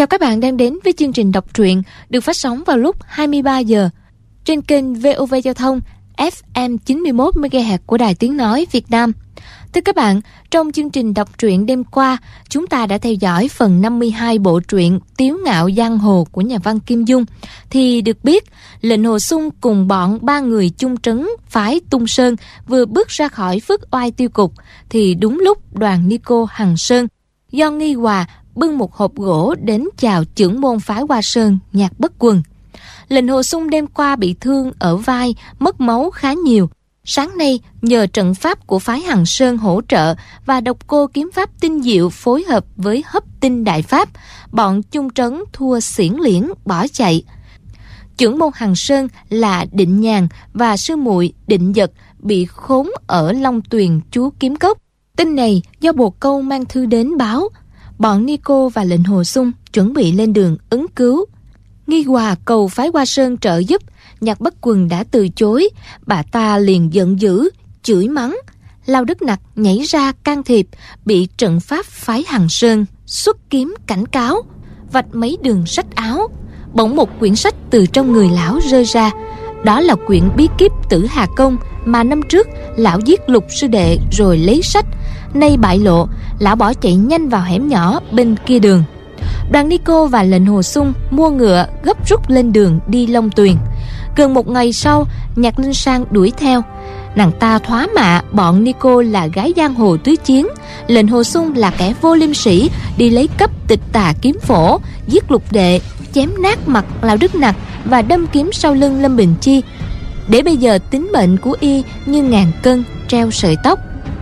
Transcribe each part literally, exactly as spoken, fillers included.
các bạn đang đến với chương trình đọc truyện được phát sóng vào lúc hai mươi ba giờ trên kênh vê o vê Giao thông ép em chín mươi mốt mê ga héc của Đài Tiếng Nói Việt Nam. Thưa các bạn, trong chương trình đọc truyện đêm qua, chúng ta đã theo dõi phần năm mươi hai bộ truyện Tiếu Ngạo Giang Hồ của nhà văn Kim Dung. Thì được biết, Lệnh Hồ Xung cùng bọn ba người chung trấn phái Tung Sơn vừa bước ra khỏi Phước Oai tiêu cục, thì đúng lúc đoàn ni cô Hằng Sơn do Nghi Hòa bưng một hộp gỗ đến chào trưởng môn phái Hoa Sơn Nhạc Bất Quần. Lệnh Hồ Xung đêm qua bị thương ở vai, mất máu khá nhiều. Sáng nay, nhờ trận pháp của phái Hằng Sơn hỗ trợ và độc cô kiếm pháp tinh diệu phối hợp với hấp tinh đại pháp, bọn chung trấn thua xiển liễn bỏ chạy. Trưởng môn Hằng Sơn là Định Nhàn và sư muội Định Dật bị khốn ở Long Tuyền Chúa Kiếm Cốc. Tin này do Bồ Câu mang thư đến báo. Bọn ni cô và Lệnh Hồ Xung chuẩn bị lên đường ứng cứu. Nghi Hòa cầu phái Hoa Sơn trợ giúp, Nhạc Bất Quần đã từ chối. Bà ta liền giận dữ, chửi mắng. Lao Đức Nặc nhảy ra can thiệp, bị trận pháp phái Hằng Sơn xuất kiếm cảnh cáo, vạch mấy đường sách áo. Bỗng một quyển sách từ trong người lão rơi ra. Đó là quyển bí kíp Tử Hà Công mà năm trước lão giết Lục sư đệ rồi lấy sách. Nay bại lộ, lão bỏ chạy nhanh vào hẻm nhỏ bên kia đường. Đoàn ni cô và Lệnh Hồ Xung mua ngựa gấp rút lên đường đi Long Tuyền. Gần một ngày sau, Nhạc Linh Sang đuổi theo. Nàng ta thoá mạ bọn ni cô là gái giang hồ tứ chiến, Lệnh Hồ Xung là kẻ vô liêm sĩ đi lấy cấp Tịch Tà kiếm phổ, giết Lục đệ, chém nát mặt Lão Đức Nặc và đâm kiếm sau lưng Lâm Bình Chi. Để bây giờ tính mệnh của y như ngàn cân treo sợi tóc.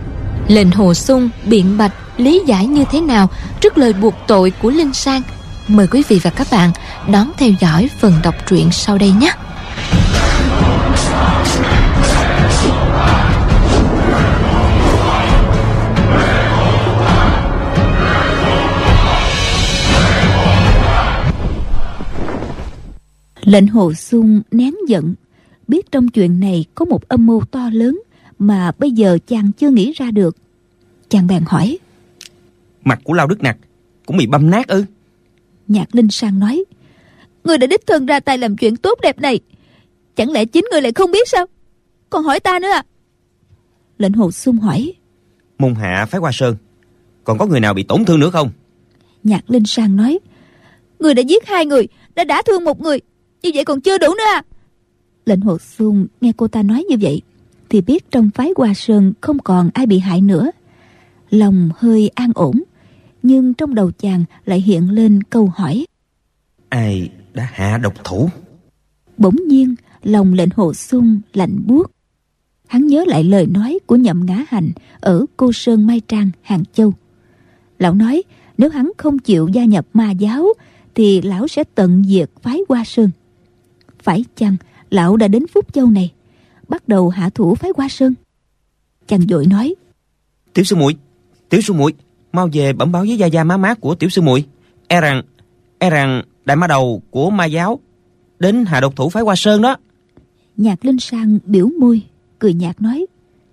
Lệnh Hồ Xung biện bạch lý giải như thế nào trước lời buộc tội của Linh Sang? Mời quý vị và các bạn đón theo dõi phần đọc truyện sau đây nhé. Lệnh Hồ Xung nén giận, biết trong chuyện này có một âm mưu to lớn mà bây giờ chàng chưa nghĩ ra được. Chàng bèn hỏi: Mặt của Lao Đức Nặc cũng bị băm nát ư? Nhạc Linh Sang nói: Người đã đích thân ra tay làm chuyện tốt đẹp này, chẳng lẽ chính người lại không biết sao? Còn hỏi ta nữa à? Lệnh Hồ Xung hỏi: Môn hạ phái Hoa Sơn còn có người nào bị tổn thương nữa không? Nhạc Linh Sang nói: Người đã giết hai người, đã đả thương một người, như vậy còn chưa đủ nữa à? Lệnh Hồ Xung nghe cô ta nói như vậy thì biết trong phái Hoa Sơn không còn ai bị hại nữa. Lòng hơi an ổn, nhưng trong đầu chàng lại hiện lên câu hỏi: Ai đã hạ độc thủ? Bỗng nhiên lòng Lệnh Hồ Xung lạnh buốt. Hắn nhớ lại lời nói của Nhậm Ngã Hành ở Cô Sơn Mai Trang, Hàng Châu. Lão nói nếu hắn không chịu gia nhập ma giáo thì lão sẽ tận diệt phái Hoa Sơn. Phải chăng lão đã đến Phúc Châu này, bắt đầu hạ thủ phái Hoa Sơn? Chàng vội nói: Tiểu sư muội, tiểu sư muội, mau về bẩm báo với gia gia má má của tiểu sư muội, e rằng e rằng đại ma đầu của ma giáo đến hạ độc thủ phái Hoa Sơn đó. Nhạc Linh Sang biểu môi cười nhạt nói: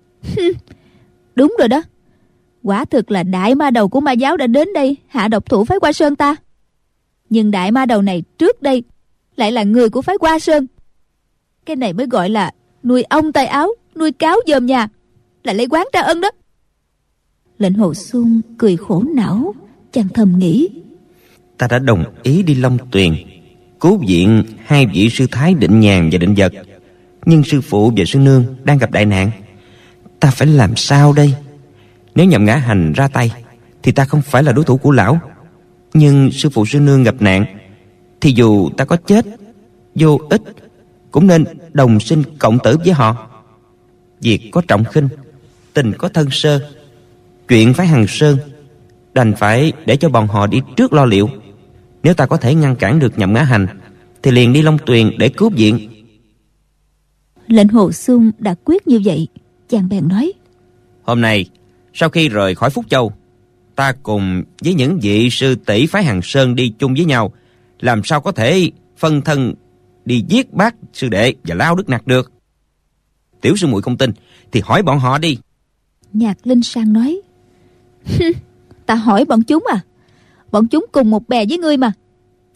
Đúng rồi đó, quả thực là đại ma đầu của ma giáo đã đến đây hạ độc thủ phái Hoa Sơn ta. Nhưng đại ma đầu này trước đây lại là người của phái Hoa Sơn. Cái này mới gọi là nuôi ong tay áo, nuôi cáo dòm nhà, là lấy quán tra ân đó. Lệnh Hồ Xung cười khổ não, chàng thầm nghĩ: Ta đã đồng ý đi Long Tuyền cứu viện hai vị sư thái Định Nhàn và Định Dật, nhưng sư phụ và sư nương đang gặp đại nạn. Ta phải làm sao đây? Nếu Nhậm Ngã Hành ra tay thì ta không phải là đối thủ của lão, nhưng sư phụ sư nương gặp nạn thì dù ta có chết vô ích cũng nên đồng sinh cộng tử với họ. Việc có trọng khinh, tình có thân sơ. Chuyện phái Hằng Sơn đành phải để cho bọn họ đi trước lo liệu. Nếu ta có thể ngăn cản được Nhậm Ngã Hành thì liền đi Long Tuyền để cứu viện. Lệnh Hồ Xung đã quyết như vậy, chàng bèn nói: Hôm nay sau khi rời khỏi Phúc Châu, ta cùng với những vị sư tỷ phái Hằng Sơn đi chung với nhau, làm sao có thể phân thân đi giết bác sư đệ và Lao Đức Nặc được? Tiểu sư muội không tin thì hỏi bọn họ đi. Nhạc Linh Sang nói: Ta hỏi bọn chúng à? Bọn chúng cùng một bè với ngươi mà,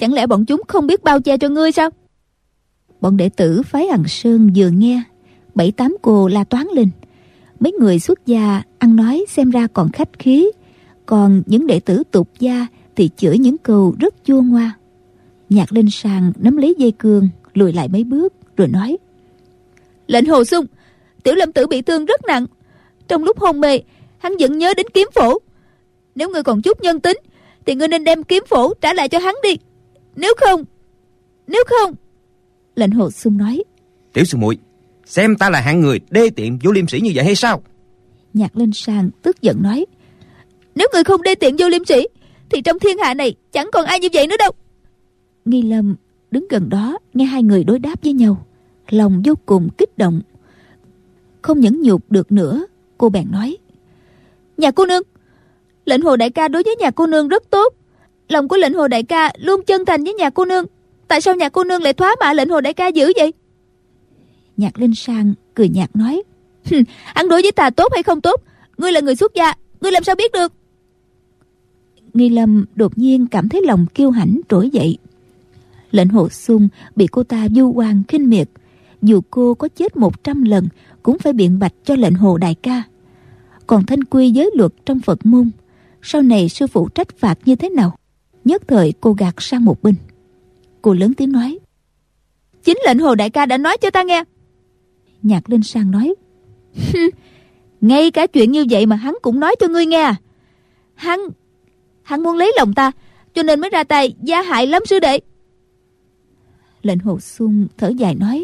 Chẳng lẽ bọn chúng không biết bao che cho ngươi sao? Bọn đệ tử phái Hằng Sơn vừa nghe, bảy tám cô la toán lên. Mấy người xuất gia ăn nói xem ra còn khách khí, còn những đệ tử tục gia thì chửi những câu rất chua ngoa. Nhạc Linh Sang nắm lấy dây cương, lùi lại mấy bước rồi nói: Lệnh Hồ Xung, Tiểu Lâm Tử bị thương rất nặng. Trong lúc hôn mê, hắn vẫn nhớ đến kiếm phổ. Nếu ngươi còn chút nhân tính thì ngươi nên đem kiếm phổ trả lại cho hắn đi. Nếu không, nếu không. Lệnh Hồ Xung nói: Tiểu sư muội, xem ta là hạng người đê tiện vô liêm sỉ như vậy hay sao? Nhạc Linh Sang tức giận nói: Nếu người không đê tiện vô liêm sỉ thì trong thiên hạ này chẳng còn ai như vậy nữa đâu. Nghi Lâm đứng gần đó nghe hai người đối đáp với nhau, lòng vô cùng kích động. Không nhẫn nhục được nữa, cô bèn nói: Nhà cô nương, Lệnh Hồ đại ca đối với nhà cô nương rất tốt. Lòng của Lệnh Hồ đại ca luôn chân thành với nhà cô nương. Tại sao nhà cô nương lại thoá mạ Lệnh Hồ đại ca dữ vậy? Nhạc Linh Sang cười nhạt nói: Hắn đối với ta tốt hay không tốt, ngươi là người xuất gia, ngươi làm sao biết được? Nghi Lâm đột nhiên cảm thấy lòng kiêu hãnh trỗi dậy. Lệnh Hồ Xung bị cô ta vu oan khinh miệt, dù cô có chết một trăm lần cũng phải biện bạch cho Lệnh Hồ đại ca. Còn thanh quy giới luật trong Phật môn, sau này sư phụ trách phạt như thế nào? Nhất thời cô gạt sang một bên. Cô lớn tiếng nói: Chính Lệnh Hồ đại ca đã nói cho ta nghe. Nhạc Linh Sang nói: Ngay cả chuyện như vậy mà hắn cũng nói cho ngươi nghe à? Hắn Hắn muốn lấy lòng ta, cho nên mới ra tay gia hại Lâm sư đệ. Lệnh Hồ Xung thở dài nói: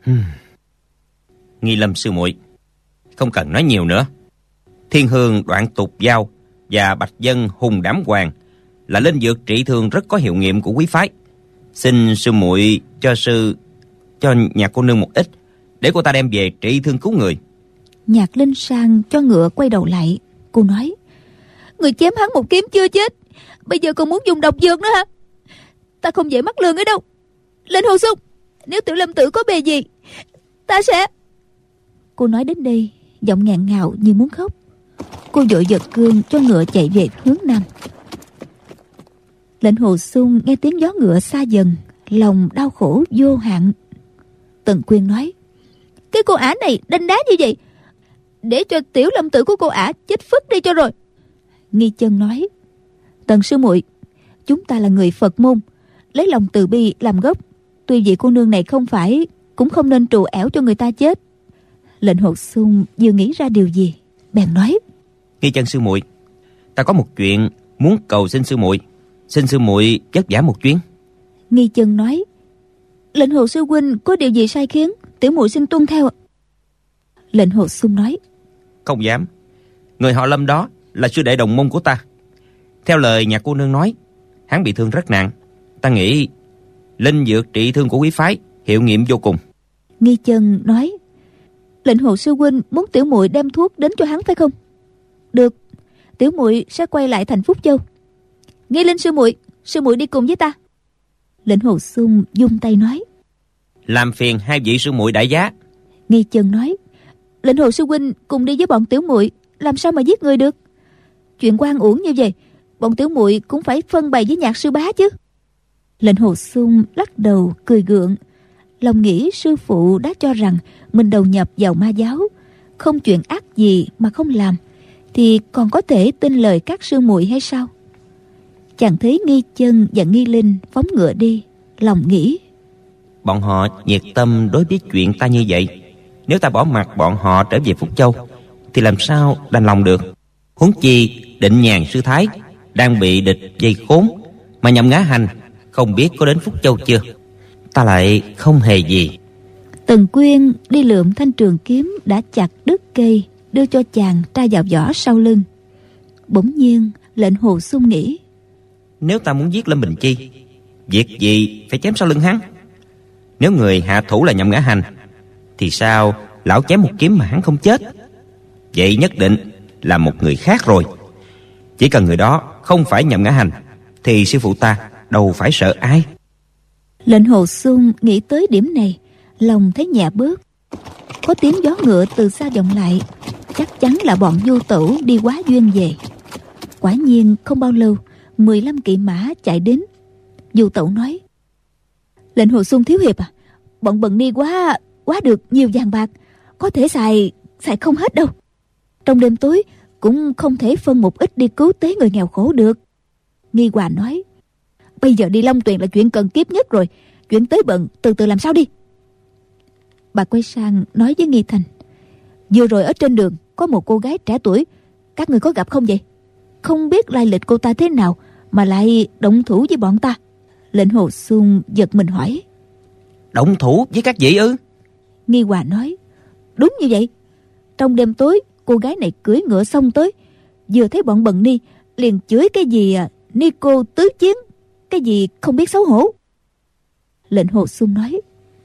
Nghi Lâm sư muội, không cần nói nhiều nữa. Thiên Hương Đoạn Tục Giao và Bạch Dân Hùng Đám Hoàng là linh dược trị thương rất có hiệu nghiệm của quý phái. Xin sư muội cho sư cho nhà cô nương một ít, để cô ta đem về trị thương cứu người. Nhạc Linh Sang cho ngựa quay đầu lại. Cô nói: Người chém hắn một kiếm chưa chết, bây giờ còn muốn dùng độc dược nữa hả? Ta không dễ mắc lường ấy đâu. Lệnh Hồ Xung, nếu Tiểu Lâm Tử có bề gì, ta sẽ... Cô nói đến đây, giọng nghẹn ngào như muốn khóc. Cô vội giật cương cho ngựa chạy về hướng nam. Lệnh Hồ Xung nghe tiếng gió ngựa xa dần, lòng đau khổ vô hạn. Tần Quyên nói: Cái cô ả này đanh đá như vậy, để cho Tiểu Lâm Tử của cô ả chết phức đi cho rồi. Nghi Chân nói: Tần sư muội, chúng ta là người Phật môn, lấy lòng từ bi làm gốc. Tuy vị cô nương này không phải, cũng không nên trù ẻo cho người ta chết. Lệnh Hồ Xung vừa nghĩ ra điều gì, bèn nói: Nghi Chân sư muội, ta có một chuyện muốn cầu xin sư muội, xin sư muội vất vả một chuyến. Nghi Chân nói: Lệnh Hồ sư huynh có điều gì sai khiến, tiểu muội xin tuân theo. Lệnh Hồ Xung nói: Không dám. Người họ Lâm đó là sư đệ đồng môn của ta. Theo lời nhà cô nương nói, hắn bị thương rất nặng. Ta nghĩ linh dược trị thương của quý phái hiệu nghiệm vô cùng. Nghi Chân nói: Lệnh Hồ sư huynh muốn tiểu muội đem thuốc đến cho hắn phải không? Được, tiểu muội sẽ quay lại thành Phúc Châu. Nghi Linh sư muội, sư muội đi cùng với ta. Lệnh Hồ Xung dung tay nói: Làm phiền hai vị sư muội đại giá. Nghi Chân nói: Lệnh Hồ sư huynh cùng đi với bọn tiểu muội, làm sao mà giết người được? Chuyện oan uổng như vậy, bọn tiểu muội cũng phải phân bày với Nhạc sư bá chứ. Lệnh Hồ Xung lắc đầu cười gượng, lòng nghĩ sư phụ đã cho rằng mình đầu nhập vào ma giáo, không chuyện ác gì mà không làm, thì còn có thể tin lời các sư muội hay sao? Chàng thấy Nghi Chân và Nghi Linh phóng ngựa đi, lòng nghĩ: Bọn họ nhiệt tâm đối với chuyện ta như vậy, nếu ta bỏ mặc bọn họ trở về Phúc Châu thì làm sao đành lòng được. Huống chi Định Nhàn sư thái đang bị địch vây khốn, mà Nhậm Ngã Hành không biết có đến Phúc Châu chưa. Ta lại không hề gì. Tần Quyên đi lượm thanh trường kiếm đã chặt đứt cây, đưa cho chàng tra vào vỏ sau lưng. Bỗng nhiên Lệnh Hồ Xung nghĩ: Nếu ta muốn giết Lâm Bình Chi, việc gì phải chém sau lưng hắn? Nếu người hạ thủ là Nhậm Ngã Hành, thì sao lão chém một kiếm mà hắn không chết? Vậy nhất định là một người khác rồi. Chỉ cần người đó không phải Nhậm Ngã Hành, thì sư phụ ta đâu phải sợ ai. Lệnh Hồ Xung nghĩ tới điểm này, lòng thấy nhẹ bớt. Có tiếng gió ngựa từ xa vọng lại, chắc chắn là bọn du tẩu đi quá duyên về. Quả nhiên không bao lâu, mười lăm kỵ mã chạy đến. Du Tẩu nói: Lệnh Hồ Xuân thiếu hiệp à, bọn Bần Ni quá quá được nhiều vàng bạc, có thể xài xài không hết đâu. Trong đêm tối cũng không thể phân một ít đi cứu tế người nghèo khổ được. Nghi Hòa nói: Bây giờ đi Long Tuyền là chuyện cần kiếp nhất rồi, chuyện tới bận từ từ làm sao đi. Bà quay sang nói với Nghi Thành: Vừa rồi ở trên đường có một cô gái trẻ tuổi, các người có gặp không vậy? Không biết lai lịch cô ta thế nào mà lại động thủ với bọn ta. Lệnh Hồ Xuân giật mình hỏi: Động thủ với các vị ư? Nghi Hòa nói: Đúng như vậy. Trong đêm tối, cô gái này cưỡi ngựa xông tới, vừa thấy bọn Bần Ni liền chửi cái gì à, Ni cô tứ chiến, cái gì không biết xấu hổ. Lệnh Hồ Xuân nói: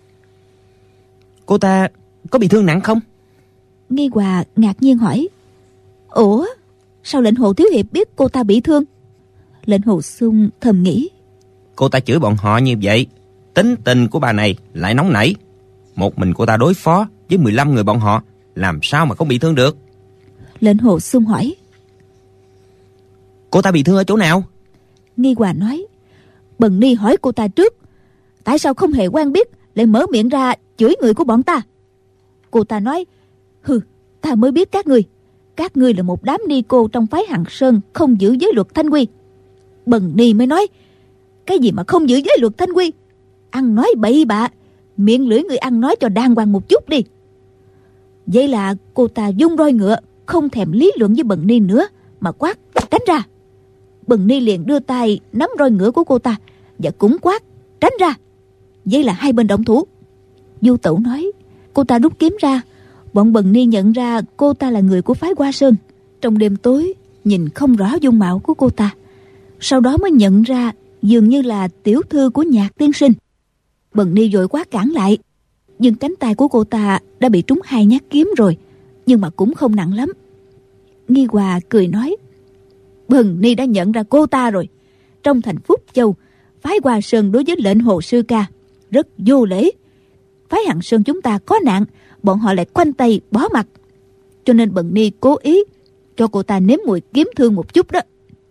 Cô ta có bị thương nặng không? Nghi Hòa ngạc nhiên hỏi: Ủa, sao lệnh Hồ thiếu hiệp biết cô ta bị thương? Lệnh Hồ Xuân thầm nghĩ: Cô ta chửi bọn họ như vậy, tính tình của bà này lại nóng nảy. Một mình cô ta đối phó với mười lăm người bọn họ, làm sao mà không bị thương được? Lệnh Hồ Xuân hỏi: Cô ta bị thương ở chỗ nào? Nghi Hòa nói: Bần Ni hỏi cô ta trước, tại sao không hề quen biết lại mở miệng ra chửi người của bọn ta. Cô ta nói: Hừ, ta mới biết các ngươi, các ngươi là một đám ni cô trong phái Hằng Sơn không giữ giới luật thanh quy. Bần Ni mới nói: Cái gì mà không giữ giới luật thanh quy, ăn nói bậy bạ, miệng lưỡi người ăn nói cho đàng hoàng một chút đi. Vậy là cô ta vung roi ngựa, không thèm lý luận với Bần Ni nữa mà quát: Tránh ra. Bần Ni liền đưa tay nắm roi ngựa của cô ta và cũng quát: Tránh ra. Vậy là hai bên động thủ. Du Tẩu nói: Cô ta rút kiếm ra, bọn Bần Ni nhận ra cô ta là người của phái Hoa Sơn. Trong đêm tối nhìn không rõ dung mạo của cô ta, sau đó mới nhận ra dường như là tiểu thư của Nhạc tiên sinh. Bần Ni vội quá cản lại, nhưng cánh tay của cô ta đã bị trúng hai nhát kiếm rồi, nhưng mà cũng không nặng lắm. Nghi Hòa cười nói: Bần Ni đã nhận ra cô ta rồi. Trong thành Phúc Châu, phái Hoa Sơn đối với lệnh Hồ sư ca rất vô lễ. Phái Hằng Sơn chúng ta có nạn, bọn họ lại khoanh tay bỏ mặt, cho nên Bần Ni cố ý cho cô ta nếm mùi kiếm thương một chút đó.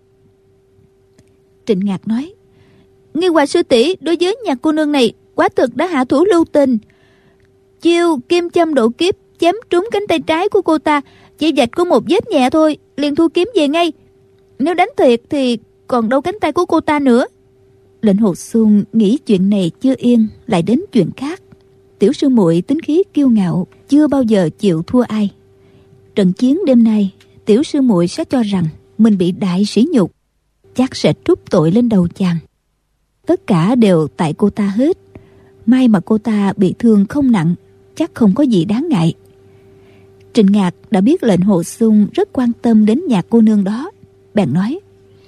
Trịnh Ngạc nói: Nghi Hòa sư tỷ đối với Nhạc cô nương này quả thực đã hạ thủ lưu tình. Chiêu kim châm độ kiếp chém trúng cánh tay trái của cô ta, chỉ vạch có một vết nhẹ thôi, liền thu kiếm về ngay. Nếu đánh thiệt thì còn đâu cánh tay của cô ta nữa. Lệnh Hồ Xuân nghĩ chuyện này chưa yên, lại đến chuyện khác. Tiểu sư muội tính khí kiêu ngạo, chưa bao giờ chịu thua ai. Trận chiến đêm nay, tiểu sư muội sẽ cho rằng mình bị đại sỉ nhục, chắc sẽ trút tội lên đầu chàng. Tất cả đều tại cô ta hết. May mà cô ta bị thương không nặng, chắc không có gì đáng ngại. Trịnh Ngạc đã biết lệnh Hồ Xuân rất quan tâm đến Nhạc cô nương đó, bèn nói: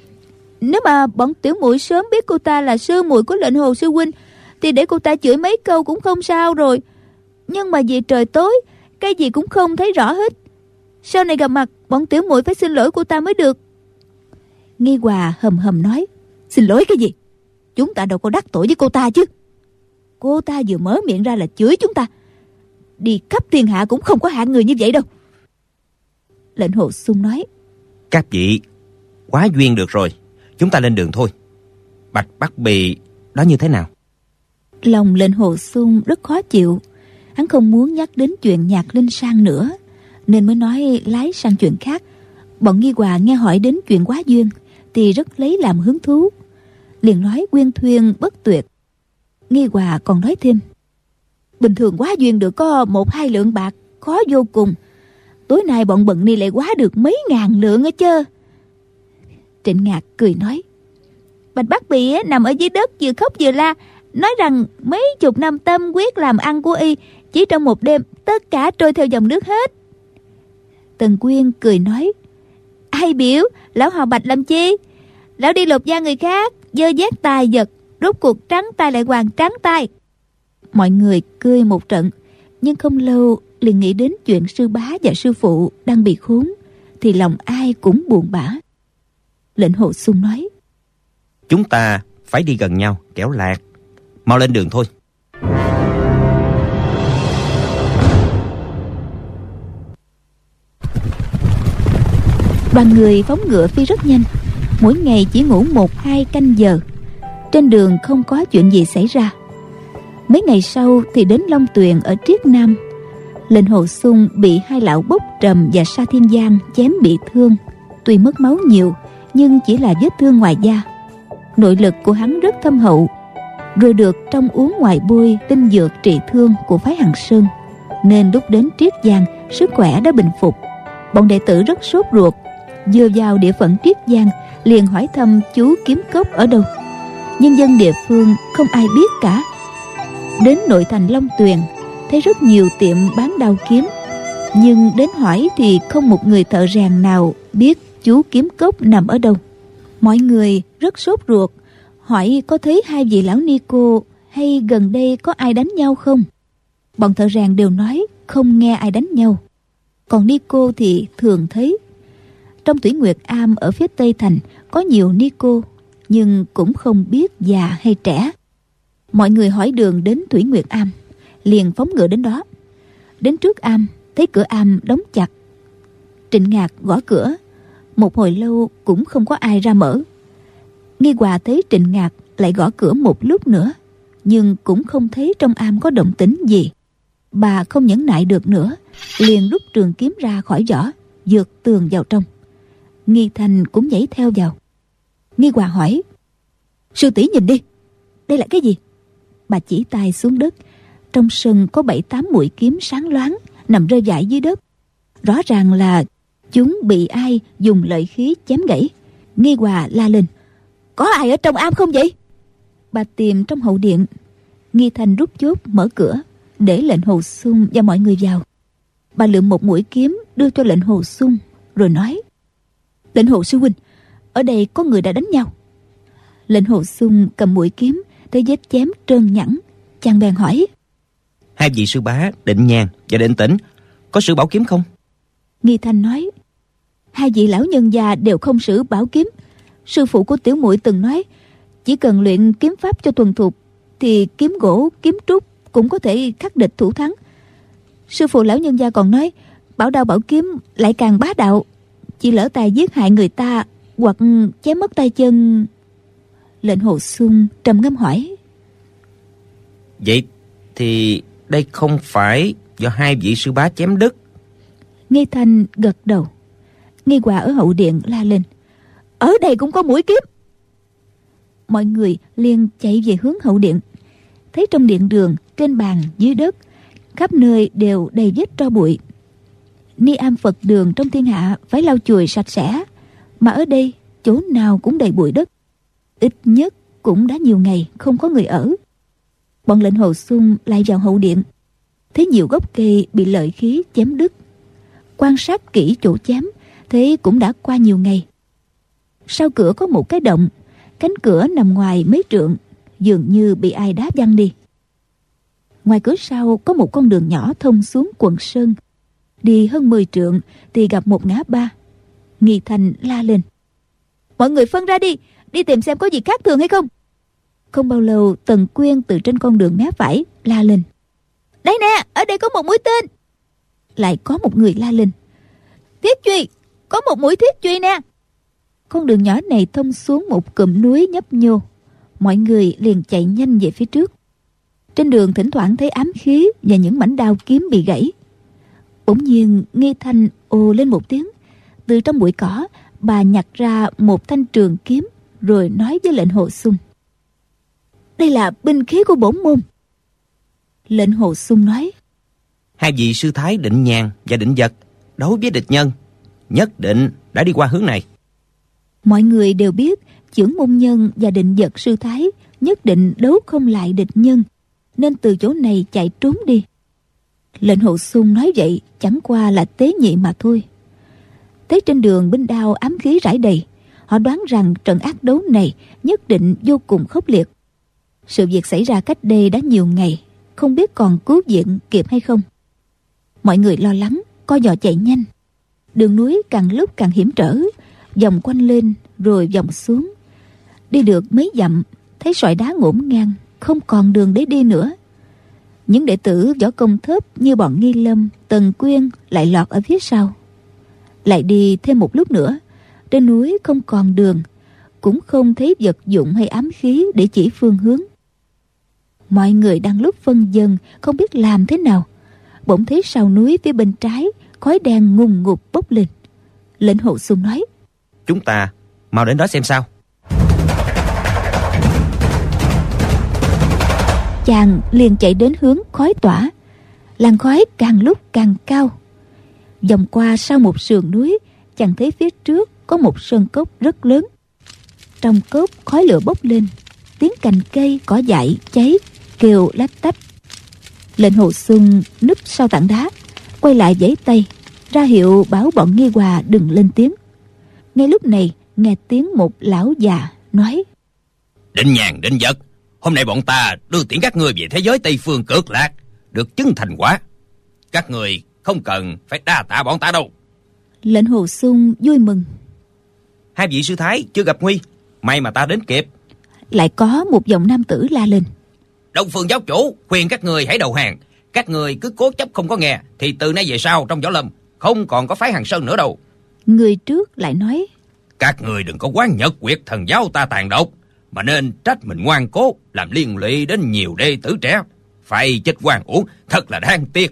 Nếu mà bọn tiểu muội sớm biết cô ta là sư muội của lệnh Hồ sư huynh thì để cô ta chửi mấy câu cũng không sao rồi. Nhưng mà vì trời tối, cái gì cũng không thấy rõ hết. Sau này gặp mặt, bọn tiểu muội phải xin lỗi cô ta mới được. Nghi Hòa hầm hầm nói: Xin lỗi cái gì? Chúng ta đâu có đắc tội với cô ta chứ. Cô ta vừa mở miệng ra là chửi chúng ta, đi khắp thiên hạ cũng không có hạng người như vậy đâu. Lệnh Hồ Xuân nói: Các vị quá duyên được rồi, chúng ta lên đường thôi. Bạch Bắc Bì đó như thế nào? Lòng lệnh Hồ Xuân rất khó chịu. Hắn không muốn nhắc đến chuyện Nhạc Linh Sang nữa, nên mới nói lái sang chuyện khác. Bọn Nghi Hòa nghe hỏi đến chuyện quá duyên thì rất lấy làm hứng thú, liền nói quyên thuyên bất tuyệt. Nghi Hòa còn nói thêm: Bình thường quá duyên được có một hai lượng bạc, khó vô cùng. Tối nay bọn Bần Ni lại quá được mấy ngàn lượng ở chơ. Trịnh Ngạc cười nói: Bạch Bắc Bì nằm ở dưới đất vừa khóc vừa la, nói rằng mấy chục năm tâm quyết làm ăn của y chỉ trong một đêm tất cả trôi theo dòng nước hết. Tần Quyên cười nói: Ai biểu lão họ Bạch làm chi? Lão đi lột da người khác, dơ vét tài vật, rốt cuộc trắng tay lại hoàng trắng tay. Mọi người cười một trận, nhưng không lâu liền nghĩ đến chuyện sư bá và sư phụ đang bị khốn, thì lòng ai cũng buồn bã. Lệnh Hồ Xuân nói: Chúng ta phải đi gần nhau, kẻo lạc. Mau lên đường thôi. Đoàn người phóng ngựa phi rất nhanh, mỗi ngày chỉ ngủ một hai canh giờ. Trên đường không có chuyện gì xảy ra. Mấy ngày sau thì đến Long Tuyền ở Triết Nam. Lệnh Hồ Xung bị hai lão Bốc Trầm và Sa Thiên Giang chém bị thương. Tuy mất máu nhiều nhưng chỉ là vết thương ngoài da. Nội lực của hắn rất thâm hậu, rồi được trong uống ngoài bôi tinh dược trị thương của phái Hằng Sơn, nên lúc đến Triết Giang sức khỏe đã bình phục. Bọn đệ tử rất sốt ruột, vừa vào địa phận Triết Giang liền hỏi thăm chú Kiếm Cốc ở đâu. Nhân dân địa phương không ai biết cả. Đến nội thành Long Tuyền thấy rất nhiều tiệm bán đao kiếm, nhưng đến hỏi thì không một người thợ rèn nào biết chú Kiếm Cốc nằm ở đâu. Mọi người rất sốt ruột, hỏi có thấy hai vị lão ni cô hay gần đây có ai đánh nhau không. Bọn thợ rèn đều nói không nghe ai đánh nhau, còn ni cô thì thường thấy. Trong Thủy Nguyệt Am ở phía tây thành có nhiều ni cô, nhưng cũng không biết già hay trẻ. Mọi người hỏi đường đến Thủy Nguyệt Am, liền phóng ngựa đến đó. Đến trước am thấy cửa am đóng chặt. Trịnh Ngạc gõ cửa, một hồi lâu cũng không có ai ra mở. Nghi Hòa thấy Trịnh Ngạc lại gõ cửa một lúc nữa, nhưng cũng không thấy trong am có động tĩnh gì. Bà không nhẫn nại được nữa, liền rút trường kiếm ra khỏi vỏ, vượt tường vào trong. Nghi Thành cũng nhảy theo vào. Nghi Hòa hỏi: "Sư tỷ nhìn đi, đây là cái gì?" Bà chỉ tay xuống đất. Trong sân có bảy tám mũi kiếm sáng loáng nằm rơi rải dưới đất. Rõ ràng là chúng bị ai dùng lợi khí chém gãy. Nghi Hòa la lên: "Có ai ở trong am không vậy?" Bà tìm trong hậu điện. Nghi Thành rút chốt mở cửa, để Lệnh Hồ Xung và mọi người vào. Bà lượm một mũi kiếm đưa cho Lệnh Hồ Xung, rồi nói: "Lệnh Hồ sư huynh, ở đây có người đã đánh nhau." Lệnh Hồ Xung cầm mũi kiếm, thấy vết chém trơn nhẵn, chàng bèn hỏi: "Hai vị sư bá Định Nhàn và Định Tĩnh có sử bảo kiếm không?" Nghi Thanh nói: "Hai vị lão nhân già đều không sử bảo kiếm. Sư phụ của tiểu muội từng nói, chỉ cần luyện kiếm pháp cho thuần thục thì kiếm gỗ, kiếm trúc cũng có thể khắc địch thủ thắng. Sư phụ lão nhân gia còn nói, bảo đao bảo kiếm lại càng bá đạo, chỉ lỡ tay giết hại người ta hoặc chém mất tay chân." Lệnh Hồ Xung trầm ngâm hỏi: "Vậy thì đây không phải do hai vị sư bá chém đứt?" Nghi Thanh gật đầu. Nghi Hòa ở hậu điện la lên: "Ở đây cũng có mũi kiếm." Mọi người liền chạy về hướng hậu điện. Thấy trong điện đường, trên bàn, dưới đất, khắp nơi đều đầy vết tro bụi. Ni am Phật đường trong thiên hạ phải lau chùi sạch sẽ, mà ở đây chỗ nào cũng đầy bụi đất. Ít nhất cũng đã nhiều ngày không có người ở. Bọn Lệnh Hồ Xung lại vào hậu điện, thấy nhiều gốc cây bị lợi khí chém đứt. Quan sát kỹ chỗ chém, thấy cũng đã qua nhiều ngày. Sau cửa có một cái động, cánh cửa nằm ngoài mấy trượng, dường như bị ai đá văng đi. Ngoài cửa sau có một con đường nhỏ thông xuống quận sơn. Đi hơn mười trượng thì gặp một ngã ba. Nghi Thành la lên: "Mọi người phân ra đi, đi tìm xem có gì khác thường hay không." Không bao lâu, Tần Quyên từ trên con đường mé phải la lên: "Đây nè, ở đây có một mũi tên." Lại có một người la lên: "Thiết truy, có một mũi thiết truy nè." Con đường nhỏ này thông xuống một cụm núi nhấp nhô. Mọi người liền chạy nhanh về phía trước. Trên đường thỉnh thoảng thấy ám khí và những mảnh đao kiếm bị gãy. Bỗng nhiên Nghi Thanh ồ lên một tiếng. Từ trong bụi cỏ, bà nhặt ra một thanh trường kiếm, rồi nói với Lệnh Hồ Xung: "Đây là binh khí của bổn môn." Lệnh Hồ Xung nói: "Hai vị sư thái Định Nhàn và Định Vật đấu với địch nhân, nhất định đã đi qua hướng này." Mọi người đều biết Chưởng Môn Nhân và Định Vật sư thái nhất định đấu không lại địch nhân, nên từ chỗ này chạy trốn đi. Lệnh Hồ Xung nói vậy chẳng qua là tế nhị mà thôi. Thấy trên đường binh đao ám khí rải đầy, họ đoán rằng trận ác đấu này nhất định vô cùng khốc liệt. Sự việc xảy ra cách đây đã nhiều ngày, không biết còn cứu viện kịp hay không. Mọi người lo lắng, co giò chạy nhanh. Đường núi càng lúc càng hiểm trở, vòng quanh lên rồi vòng xuống. Đi được mấy dặm, thấy sỏi đá ngổn ngang, không còn đường để đi nữa. Những đệ tử võ công thấp như bọn Nghi Lâm, Tần Quyên lại lọt ở phía sau. Lại đi thêm một lúc nữa, trên núi không còn đường, cũng không thấy vật dụng hay ám khí để chỉ phương hướng. Mọi người đang lúc phân vân không biết làm thế nào, bỗng thấy sau núi phía bên trái khói đen ngùn ngụt bốc lên. Lệnh Hồ Xuân nói: Chúng ta mau đến đó xem sao. Chàng liền chạy đến hướng khói tỏa. Làn khói càng lúc càng cao. Vòng qua sau một sườn núi, chàng thấy phía trước có một sơn cốc rất lớn. Trong cốc khói lửa bốc lên, tiếng cành cây cỏ dại cháy kêu lách tách. Lệnh Hồ Xuân núp sau tảng đá, quay lại giãy tay ra hiệu bảo bọn Nghi Hòa đừng lên tiếng. Ngay lúc này nghe tiếng một lão già nói: Định Nhàn, Định Vật, hôm nay bọn ta đưa tiễn các ngươi về thế giới Tây Phương Cực Lạc, được chứng thành quả. Các người không cần phải đa tạ bọn ta đâu. Lệnh Hồ Xuân vui mừng: Hai vị sư thái chưa gặp nguy, may mà ta đến kịp. Lại có một giọng nam tử la lên: Đông Phương giáo chủ khuyên các người hãy đầu hàng. Các người cứ cố chấp không có nghe, thì từ nay về sau trong võ lâm không còn có phái Hàn Sơn nữa đâu. Người trước lại nói: Các người đừng có quán nhật quyệt thần giáo ta tàn độc, mà nên trách mình ngoan cố, làm liên lụy đến nhiều đệ tử trẻ, phải chết oan uổng, thật là đáng tiếc.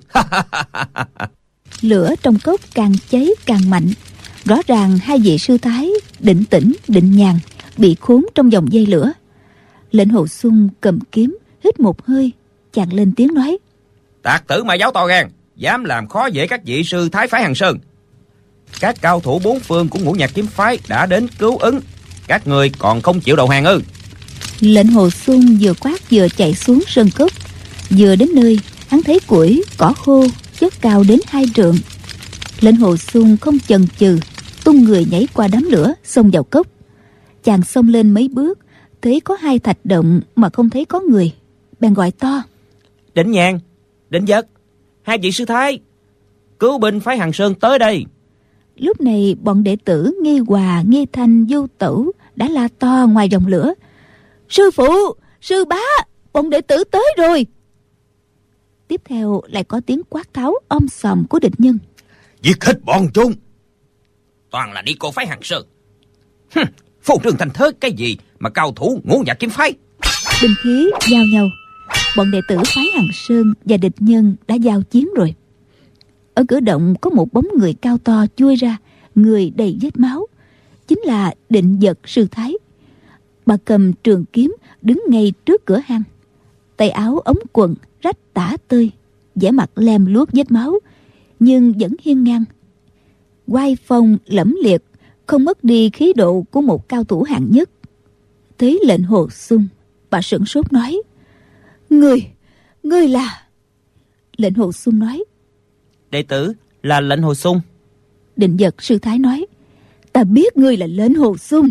Lửa trong cốc càng cháy càng mạnh. Rõ ràng hai vị sư thái Định Tĩnh, Định Nhàn bị khốn trong vòng dây lửa. Lệnh Hồ Xuân cầm kiếm hít một hơi, chàng lên tiếng nói: Tạc tử ma giáo to gan, dám làm khó dễ các vị sư thái phái Hàn Sơn. Các cao thủ bốn phương của Ngũ Nhạc kiếm phái đã đến cứu ứng, các người còn không chịu đầu hàng ư? Lệnh Hồ Xuân vừa quát vừa chạy xuống sơn cốc. Vừa đến nơi, hắn thấy củi cỏ khô chất cao đến hai trượng. Lệnh Hồ Xuân không chần chừ, tung người nhảy qua đám lửa xông vào cốc. Chàng xông lên mấy bước, thấy có hai thạch động mà không thấy có người, bèn gọi to: Định Nhàn, Định Vật, hai vị sư thái, cứu binh phái Hàn Sơn tới đây. Lúc này bọn đệ tử Nghi Hòa, Nghi Thanh, Du Tẩu đã la to ngoài dòng lửa: Sư phụ, sư bá, bọn đệ tử tới rồi. Tiếp theo lại có tiếng quát tháo om sòm của địch nhân: Giết hết bọn chúng. Toàn là đi cô phái Hàn Sơn. Hừm, phô trương thành thớt cái gì mà cao thủ Ngũ Nhạc kiếm phái. Binh khí giao nhau. Bọn đệ tử phái Hàn Sơn và địch nhân đã giao chiến rồi. Ở cửa động có một bóng người cao to chui ra, người đầy vết máu, chính là Định Vật sư thái. Bà cầm trường kiếm đứng ngay trước cửa hang, tay áo ống quần rách tả tơi, vẻ mặt lem luốc vết máu, nhưng vẫn hiên ngang, oai phong lẫm liệt, không mất đi khí độ của một cao thủ hạng nhất. Thấy Lệnh Hồ Xuân, bà sửng sốt nói: Ngươi, ngươi là... Lệnh Hồ Xuân nói: Đệ tử là Lệnh Hồ Xuân. Định Vật sư thái nói: Ta biết ngươi là Lệnh Hồ Xuân.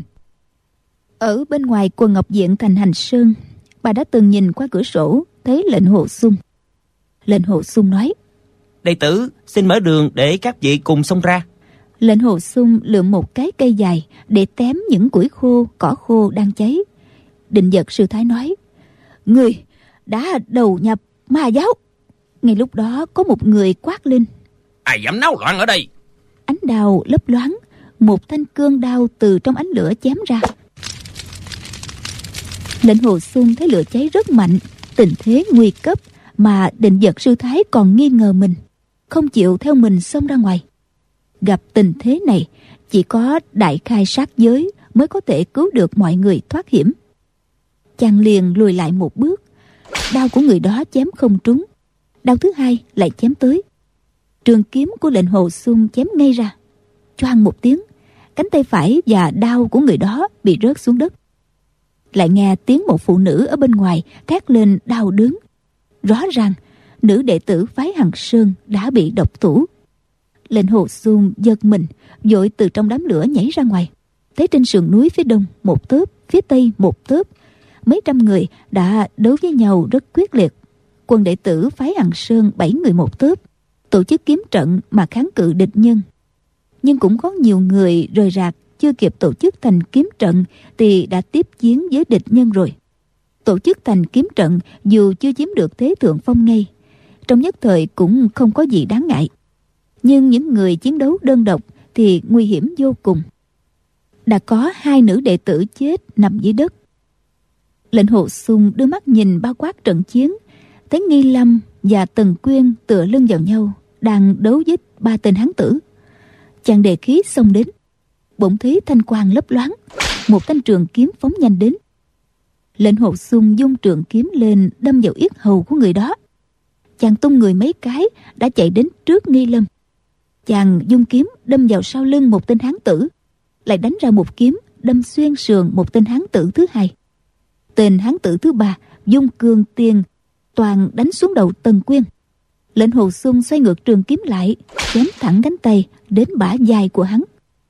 Ở bên ngoài quần ngọc viện thành Hành Sơn, bà đã từng nhìn qua cửa sổ thấy Lệnh Hồ Xuân. Lệnh Hồ Xuân nói: Đệ tử xin mở đường để các vị cùng xông ra. Lệnh Hồ Xuân lượm một cái cây dài để tém những củi khô, cỏ khô đang cháy. Định Vật sư thái nói: Ngươi đã đầu nhập ma giáo. Ngay lúc đó có một người quát lên: Ai dám náo loạn ở đây? Ánh đao lấp loáng, một thanh cương đao từ trong ánh lửa chém ra. Lệnh Hồ Xuân thấy lửa cháy rất mạnh, tình thế nguy cấp, mà Định Vật sư thái còn nghi ngờ mình, không chịu theo mình xông ra ngoài. Gặp tình thế này, chỉ có đại khai sát giới mới có thể cứu được mọi người thoát hiểm. Chàng liền lùi lại một bước, đao của người đó chém không trúng, đao thứ hai lại chém tới. Trường kiếm của Lệnh Hồ Xuân chém ngay ra, choang một tiếng, cánh tay phải và đao của người đó bị rớt xuống đất. Lại nghe tiếng một phụ nữ ở bên ngoài thét lên đau đớn. Rõ ràng nữ đệ tử phái Hàn Sơn đã bị độc thủ. Lệnh Hồ Xuân giật mình, vội từ trong đám lửa nhảy ra ngoài. Thấy trên sườn núi phía đông một tớp, phía tây một tớp, mấy trăm người đã đấu với nhau rất quyết liệt. Quân đệ tử phái Hàn Sơn bảy người một tớp, tổ chức kiếm trận mà kháng cự địch nhân. Nhưng cũng có nhiều người rời rạc, chưa kịp tổ chức thành kiếm trận thì đã tiếp chiến với địch nhân rồi. Tổ chức thành kiếm trận dù chưa chiếm được thế thượng phong ngay, trong nhất thời cũng không có gì đáng ngại. Nhưng những người chiến đấu đơn độc thì nguy hiểm vô cùng. đã có hai nữ đệ tử chết nằm dưới đất. Lệnh Hồ Xung đưa mắt nhìn bao quát trận chiến, thấy Nghi Lâm và Tần Quyên tựa lưng vào nhau, đang đấu với ba tên hán tử. Chàng đề khí xông đến, bỗng thấy thanh quang lấp loáng, một thanh trường kiếm phóng nhanh đến. Lệnh Hồ Xung dung trường kiếm lên, đâm vào yết hầu của người đó. Chàng tung người mấy cái đã chạy đến trước Nghi Lâm. Chàng dung kiếm đâm vào sau lưng một tên hán tử, lại đánh ra một kiếm đâm xuyên sườn một tên hán tử thứ hai. Tên hán tử thứ ba dung cương tiên toàn đánh xuống đầu Tần Quyên. Lệnh Hồ Xung xoay ngược trường kiếm lại, chém thẳng cánh tay đến bả vai của hắn.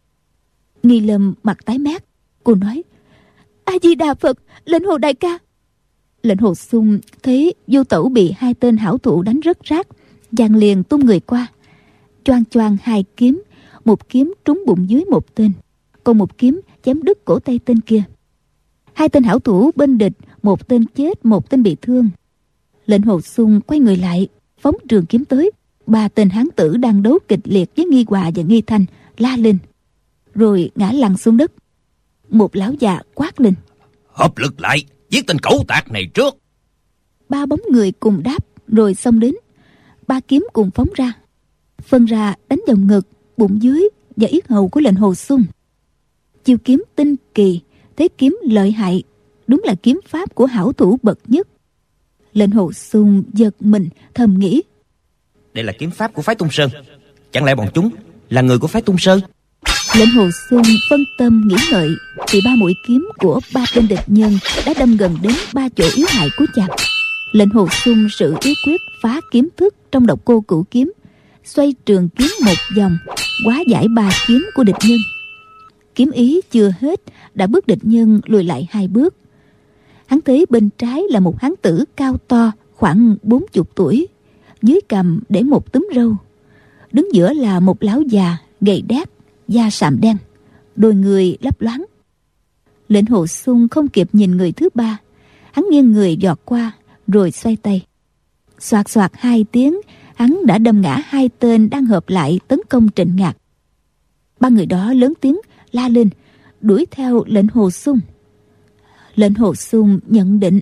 Nghi Lâm mặt tái mét, cô nói: A Di Đà Phật, Lệnh Hồ đại ca. Lệnh Hồ Xung thấy Vô Tẩu bị hai tên hảo thủ đánh rớt rác, chàng liền tung người qua, choang choang hai kiếm, một kiếm trúng bụng dưới một tên, còn một kiếm chém đứt cổ tay tên kia. Hai tên hảo thủ bên địch, một tên chết, một tên bị thương. Lệnh Hồ Xung quay người lại, phóng trường kiếm tới. Ba tên hán tử đang đấu kịch liệt với Nghi Hòa và Nghi Thanh la lên, rồi ngã lăn xuống đất. Một lão già quát lên: Hợp lực lại, giết tên cẩu tạc này trước. Ba bóng người cùng đáp, rồi xông đến. Ba kiếm cùng phóng ra, phân ra đánh vào ngực, bụng dưới và yết hầu của Lệnh Hồ Xung. Chiêu kiếm tinh kỳ, thế kiếm lợi hại, đúng là kiếm pháp của hảo thủ bậc nhất. Lệnh Hồ Xung giật mình thầm nghĩ: Đây là kiếm pháp của phái Tung Sơn, chẳng lẽ bọn chúng là người của phái Tung Sơn? Lệnh Hồ Xung phân tâm nghĩ ngợi, thì ba mũi kiếm của ba tên địch nhân đã đâm gần đến ba chỗ yếu hại của chàng. Lệnh Hồ Xung sử yếu quyết phá kiếm thức trong độc cô cửu kiếm, xoay trường kiếm một vòng, hóa giải ba kiếm của địch nhân. Kiếm ý chưa hết đã bước địch nhân lùi lại hai bước. Hắn thấy bên trái là một hán tử cao to, khoảng bốn chục tuổi, dưới cằm để một túm râu. Đứng giữa là một lão già gầy đét, da sạm đen, đôi người lấp loáng. Lệnh Hồ Xung không kịp nhìn người thứ ba, hắn nghiêng người giọt qua, rồi xoay tay. Xoạt xoạt hai tiếng, hắn đã đâm ngã hai tên đang hợp lại tấn công Trịnh Ngạc. Ba người đó lớn tiếng la lên, đuổi theo Lệnh Hồ Xung. Lệnh Hồ Xung nhận định: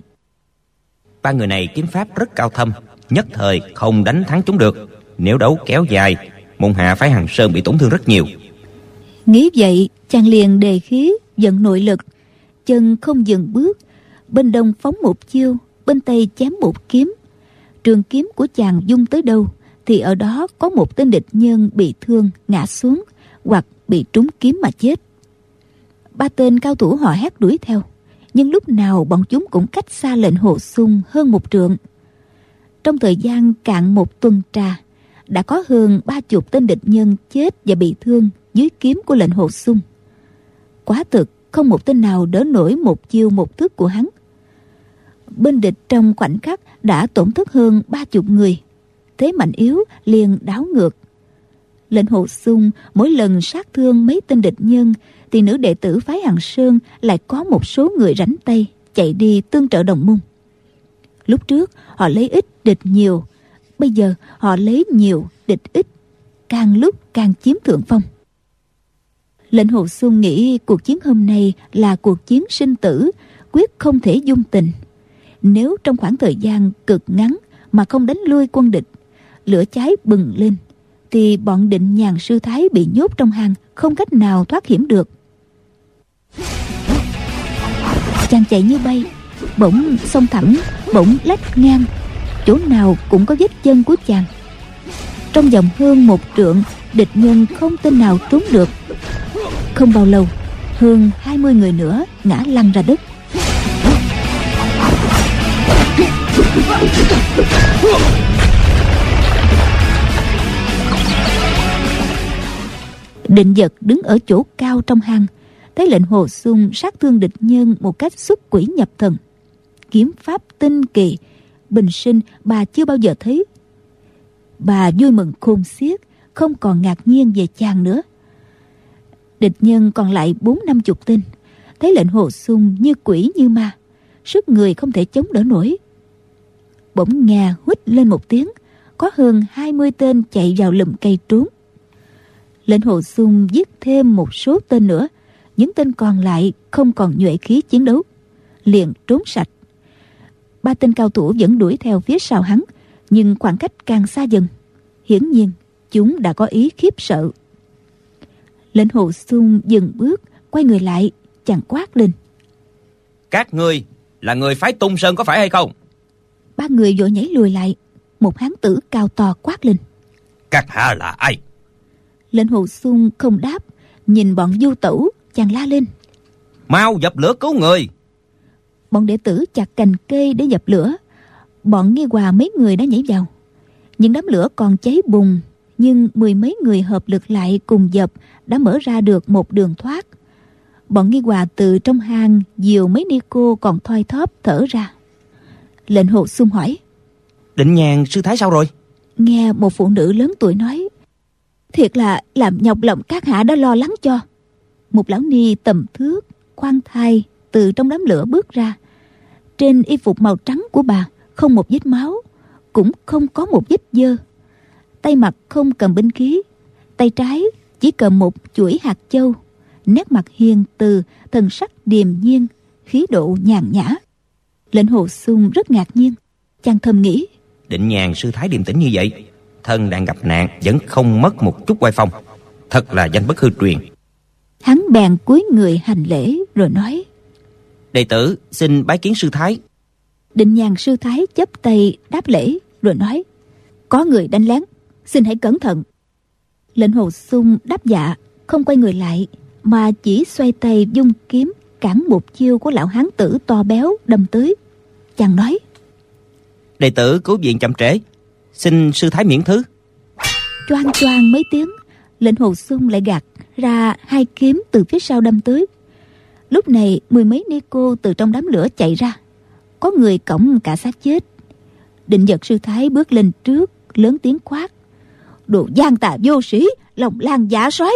Ba người này kiếm pháp rất cao thâm, nhất thời không đánh thắng chúng được. Nếu đấu kéo dài, môn hạ phái Hằng Sơn bị tổn thương rất nhiều. Nghĩ vậy, chàng liền đề khí vận nội lực, chân không dừng bước, bên đông phóng một chiêu, bên tây chém một kiếm. Trường kiếm của chàng dung tới đâu thì ở đó có một tên địch nhân bị thương ngã xuống, hoặc bị trúng kiếm mà chết. Ba tên cao thủ hò hét đuổi theo, nhưng lúc nào bọn chúng cũng cách xa Lệnh Hồ Xung hơn một trượng. Trong thời gian cạn một tuần trà, đã có hơn ba chục tên địch nhân chết và bị thương dưới kiếm của Lệnh Hồ Xung. Quả thực không một tên nào đỡ nổi một chiêu một thức của hắn. Bên địch trong khoảnh khắc đã tổn thất hơn ba chục người, thế mạnh yếu liền đảo ngược. Lệnh Hồ Xung mỗi lần sát thương mấy tên địch nhân, thì nữ đệ tử phái Hằng Sơn lại có một số người rảnh tay chạy đi tương trợ đồng môn. Lúc trước họ lấy ít địch nhiều, bây giờ họ lấy nhiều địch ít, càng lúc càng chiếm thượng phong. Lệnh Hồ Xung nghĩ cuộc chiến hôm nay là cuộc chiến sinh tử, quyết không thể dung tình. Nếu trong khoảng thời gian cực ngắn mà không đánh lui quân địch, lửa cháy bừng lên, thì bọn Định Nhàn sư thái bị nhốt trong hang, không cách nào thoát hiểm được. Chàng chạy như bay, bỗng xông thẳng, bỗng lách ngang, chỗ nào cũng có vết chân của chàng. Trong vòng hơn một trượng, địch nhân không tên nào trốn được. Không bao lâu, hơn hai mươi người nữa ngã lăn ra đất. Định Dật đứng ở chỗ cao trong hang, thấy Lệnh Hồ Xung sát thương địch nhân một cách xuất quỷ nhập thần, kiếm pháp tinh kỳ, bình sinh bà chưa bao giờ thấy. Bà vui mừng khôn xiết, không còn ngạc nhiên về chàng nữa. Địch nhân còn lại bốn năm chục tên, thấy Lệnh Hồ Xung như quỷ như ma, sức người không thể chống đỡ nổi. Bỗng nghe huýt lên một tiếng, có hơn hai mươi tên chạy vào lùm cây trốn. Lệnh Hồ Xung giết thêm một số tên nữa, những tên còn lại không còn nhuệ khí chiến đấu, liền trốn sạch. Ba tên cao thủ vẫn đuổi theo phía sau hắn, nhưng khoảng cách càng xa dần. Hiển nhiên chúng đã có ý khiếp sợ. Lệnh Hồ Xung dừng bước, quay người lại, chàng quát lên: Các ngươi là người phái Tung Sơn có phải hay không? Ba người vội nhảy lùi lại. Một hán tử cao to quát lên: Các hạ là ai? Lệnh Hồ Xung không đáp, nhìn bọn du tẩu, chàng la lên: Mau dập lửa cứu người! Bọn đệ tử chặt cành cây để dập lửa. Bọn Nghi Hòa mấy người đã nhảy vào. Những đám lửa còn cháy bùng, nhưng mười mấy người hợp lực lại cùng dập đã mở ra được một đường thoát. Bọn Nghi Hòa từ trong hang dìu mấy ni cô còn thoi thóp thở ra. Lệnh Hồ Xung hỏi: Định Nhàn sư thái sao rồi? Nghe một phụ nữ lớn tuổi nói: Thiệt là làm nhọc lòng các hạ đã lo lắng cho. Một lão ni tầm thước, khoan thai từ trong đám lửa bước ra. Trên y phục màu trắng của bà không một vết máu, cũng không có một vết dơ. Tay mặt không cầm binh khí, tay trái chỉ cầm một chuỗi hạt châu. Nét mặt hiền từ, thần sắc điềm nhiên, khí độ nhàn nhã. Lệnh Hồ Xung rất ngạc nhiên, chàng thầm nghĩ: Định Nhàn sư thái điềm tĩnh như vậy, thân đang gặp nạn vẫn không mất một chút oai phong, thật là danh bất hư truyền. Hắn bèn cúi người hành lễ rồi nói: Đệ tử xin bái kiến sư thái. Định Nhàn sư thái chắp tay đáp lễ rồi nói: Có người đánh lén, xin hãy cẩn thận. Lệnh Hồ Xung đáp dạ, không quay người lại, mà chỉ xoay tay vung kiếm cản một chiêu của lão hán tử to béo đâm tới. Chàng nói: Đệ tử cứu viện chậm trễ, xin sư thái miễn thứ. Choang choang mấy tiếng, Lệnh Hồ Xung lại gạt ra hai kiếm từ phía sau đâm tới. Lúc này mười mấy ni cô từ trong đám lửa chạy ra, có người cõng cả xác chết. Định Vật sư thái bước lên trước, lớn tiếng quát: Đồ gian tà vô sĩ, lòng lan giả soái!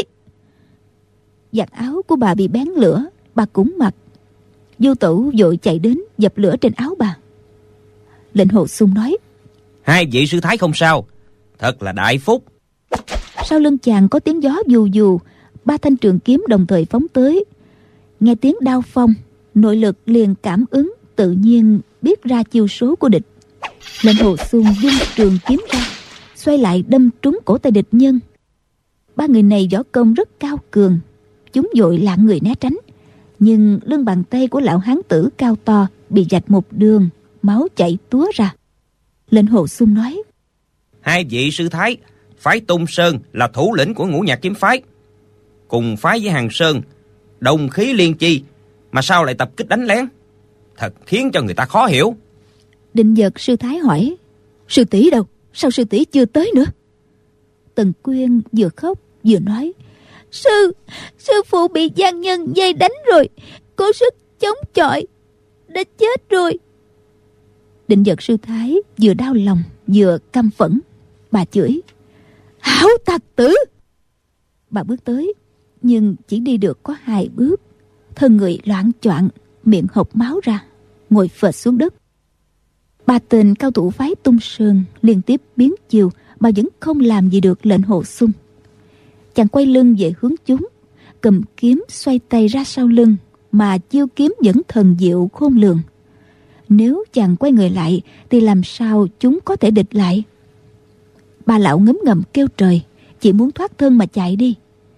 Giặt áo của bà bị bén lửa, bà cũng mặc. Du Tẩu vội chạy đến dập lửa trên áo bà. Lệnh Hồ Xung nói: Hai vị sư thái không sao, thật là đại phúc. Sau lưng chàng có tiếng gió dù dù, ba thanh trường kiếm đồng thời phóng tới. Nghe tiếng đao phong, nội lực liền cảm ứng, tự nhiên biết ra chiêu số của địch. Lệnh Hồ Xung vung trường kiếm ra, xoay lại đâm trúng cổ tay địch nhân. Ba người này võ công rất cao cường, chúng vội lạng người né tránh, nhưng lưng bàn tay của lão hán tử cao to bị rạch một đường, máu chảy túa ra. Lệnh Hồ Xung nói: Hai vị sư thái, phái Tung Sơn là thủ lĩnh của Ngũ Nhạc kiếm phái, cùng phái với Hàn Sơn đồng khí liên chi, mà sao lại tập kích đánh lén, thật khiến cho người ta khó hiểu. Định Vật sư thái hỏi: Sư tỷ đâu? Sao sư tỷ chưa tới nữa? Tần Quyên vừa khóc vừa nói: Sư, sư phụ bị gian nhân dây đánh rồi, cố sức chống chọi, đã chết rồi. Định Vật sư thái vừa đau lòng vừa căm phẫn, bà chửi: Hảo tặc tử! Bà bước tới, nhưng chỉ đi được có hai bước, thân người loạng choạng, miệng hộc máu ra, ngồi phệt xuống đất. Ba tên cao thủ phái Tung Sơn liên tiếp biến chiều mà vẫn không làm gì được Lệnh Hồ Xung. Chàng quay lưng về hướng chúng, cầm kiếm xoay tay ra sau lưng, mà chiêu kiếm vẫn thần diệu khôn lường. Nếu chàng quay người lại thì làm sao chúng có thể địch lại? Ba lão ngấm ngầm kêu trời, chỉ muốn thoát thân mà chạy đi.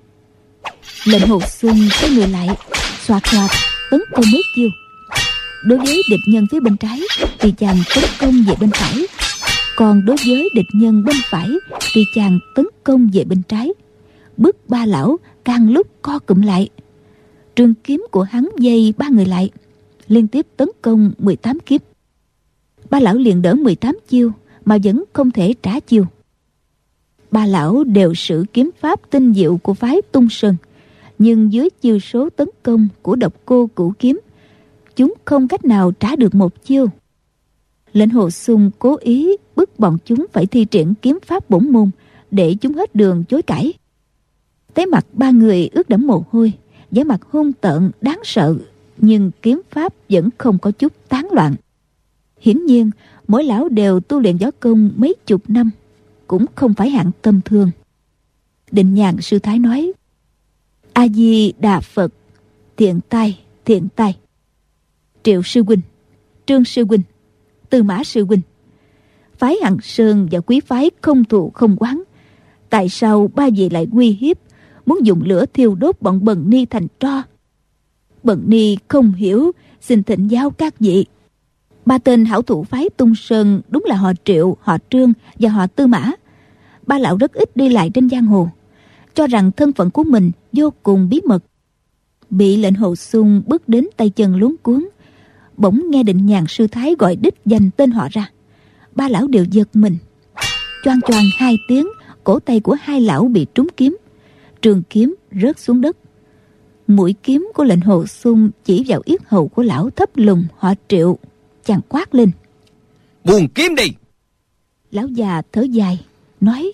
Lệnh Hồ Xung quay người lại, xoạt xoạt tấn công mấy chiêu. Đối với địch nhân phía bên trái thì chàng tấn công về bên phải, còn đối với địch nhân bên phải thì chàng tấn công về bên trái. Bước ba lão càng lúc co cụm lại. Trường kiếm của hắn dây ba người lại, liên tiếp tấn công mười tám kiếp. Ba lão liền đỡ mười tám chiêu mà vẫn không thể trả chiêu. Ba lão đều sử kiếm pháp tinh diệu của phái Tung Sơn, nhưng dưới chiêu số tấn công của Độc Cô Cửu kiếm, chúng không cách nào trả được một chiêu. Lệnh Hồ Xung cố ý bức bọn chúng phải thi triển kiếm pháp bổn môn để chúng hết đường chối cãi. Thấy mặt ba người ướt đẫm mồ hôi, vẻ mặt hung tợn đáng sợ, nhưng kiếm pháp vẫn không có chút tán loạn. Hiển nhiên mỗi lão đều tu luyện võ công mấy chục năm, cũng không phải hạng tầm thường. Định Nhàn sư thái nói: A Di Đà Phật, thiện tai, thiện tai. Triệu sư huynh, Trương sư huynh, Tư Mã sư huynh, phái Hằng Sơn và quý phái không thù không oán, tại sao ba vị lại uy hiếp, muốn dùng lửa thiêu đốt bọn Bần Ni thành tro? Bần Ni không hiểu, xin thỉnh giáo các vị. Ba tên hảo thủ phái Tung Sơn đúng là họ Triệu, họ Trương và họ Tư Mã. Ba lão rất ít đi lại trên giang hồ, cho rằng thân phận của mình vô cùng bí mật. Bị lệnh Hồ Xung bước đến tay chân luống cuống, bỗng nghe Định Nhàn sư thái gọi đích danh tên họ ra. Ba lão đều giật mình. Choang choang hai tiếng, cổ tay của hai lão bị trúng kiếm, trường kiếm rớt xuống đất. Mũi kiếm của lệnh Hồ Xung chỉ vào yết hầu của lão thấp lùng họ Triệu. Chàng quát lên: Buông kiếm đi! Lão già thở dài nói: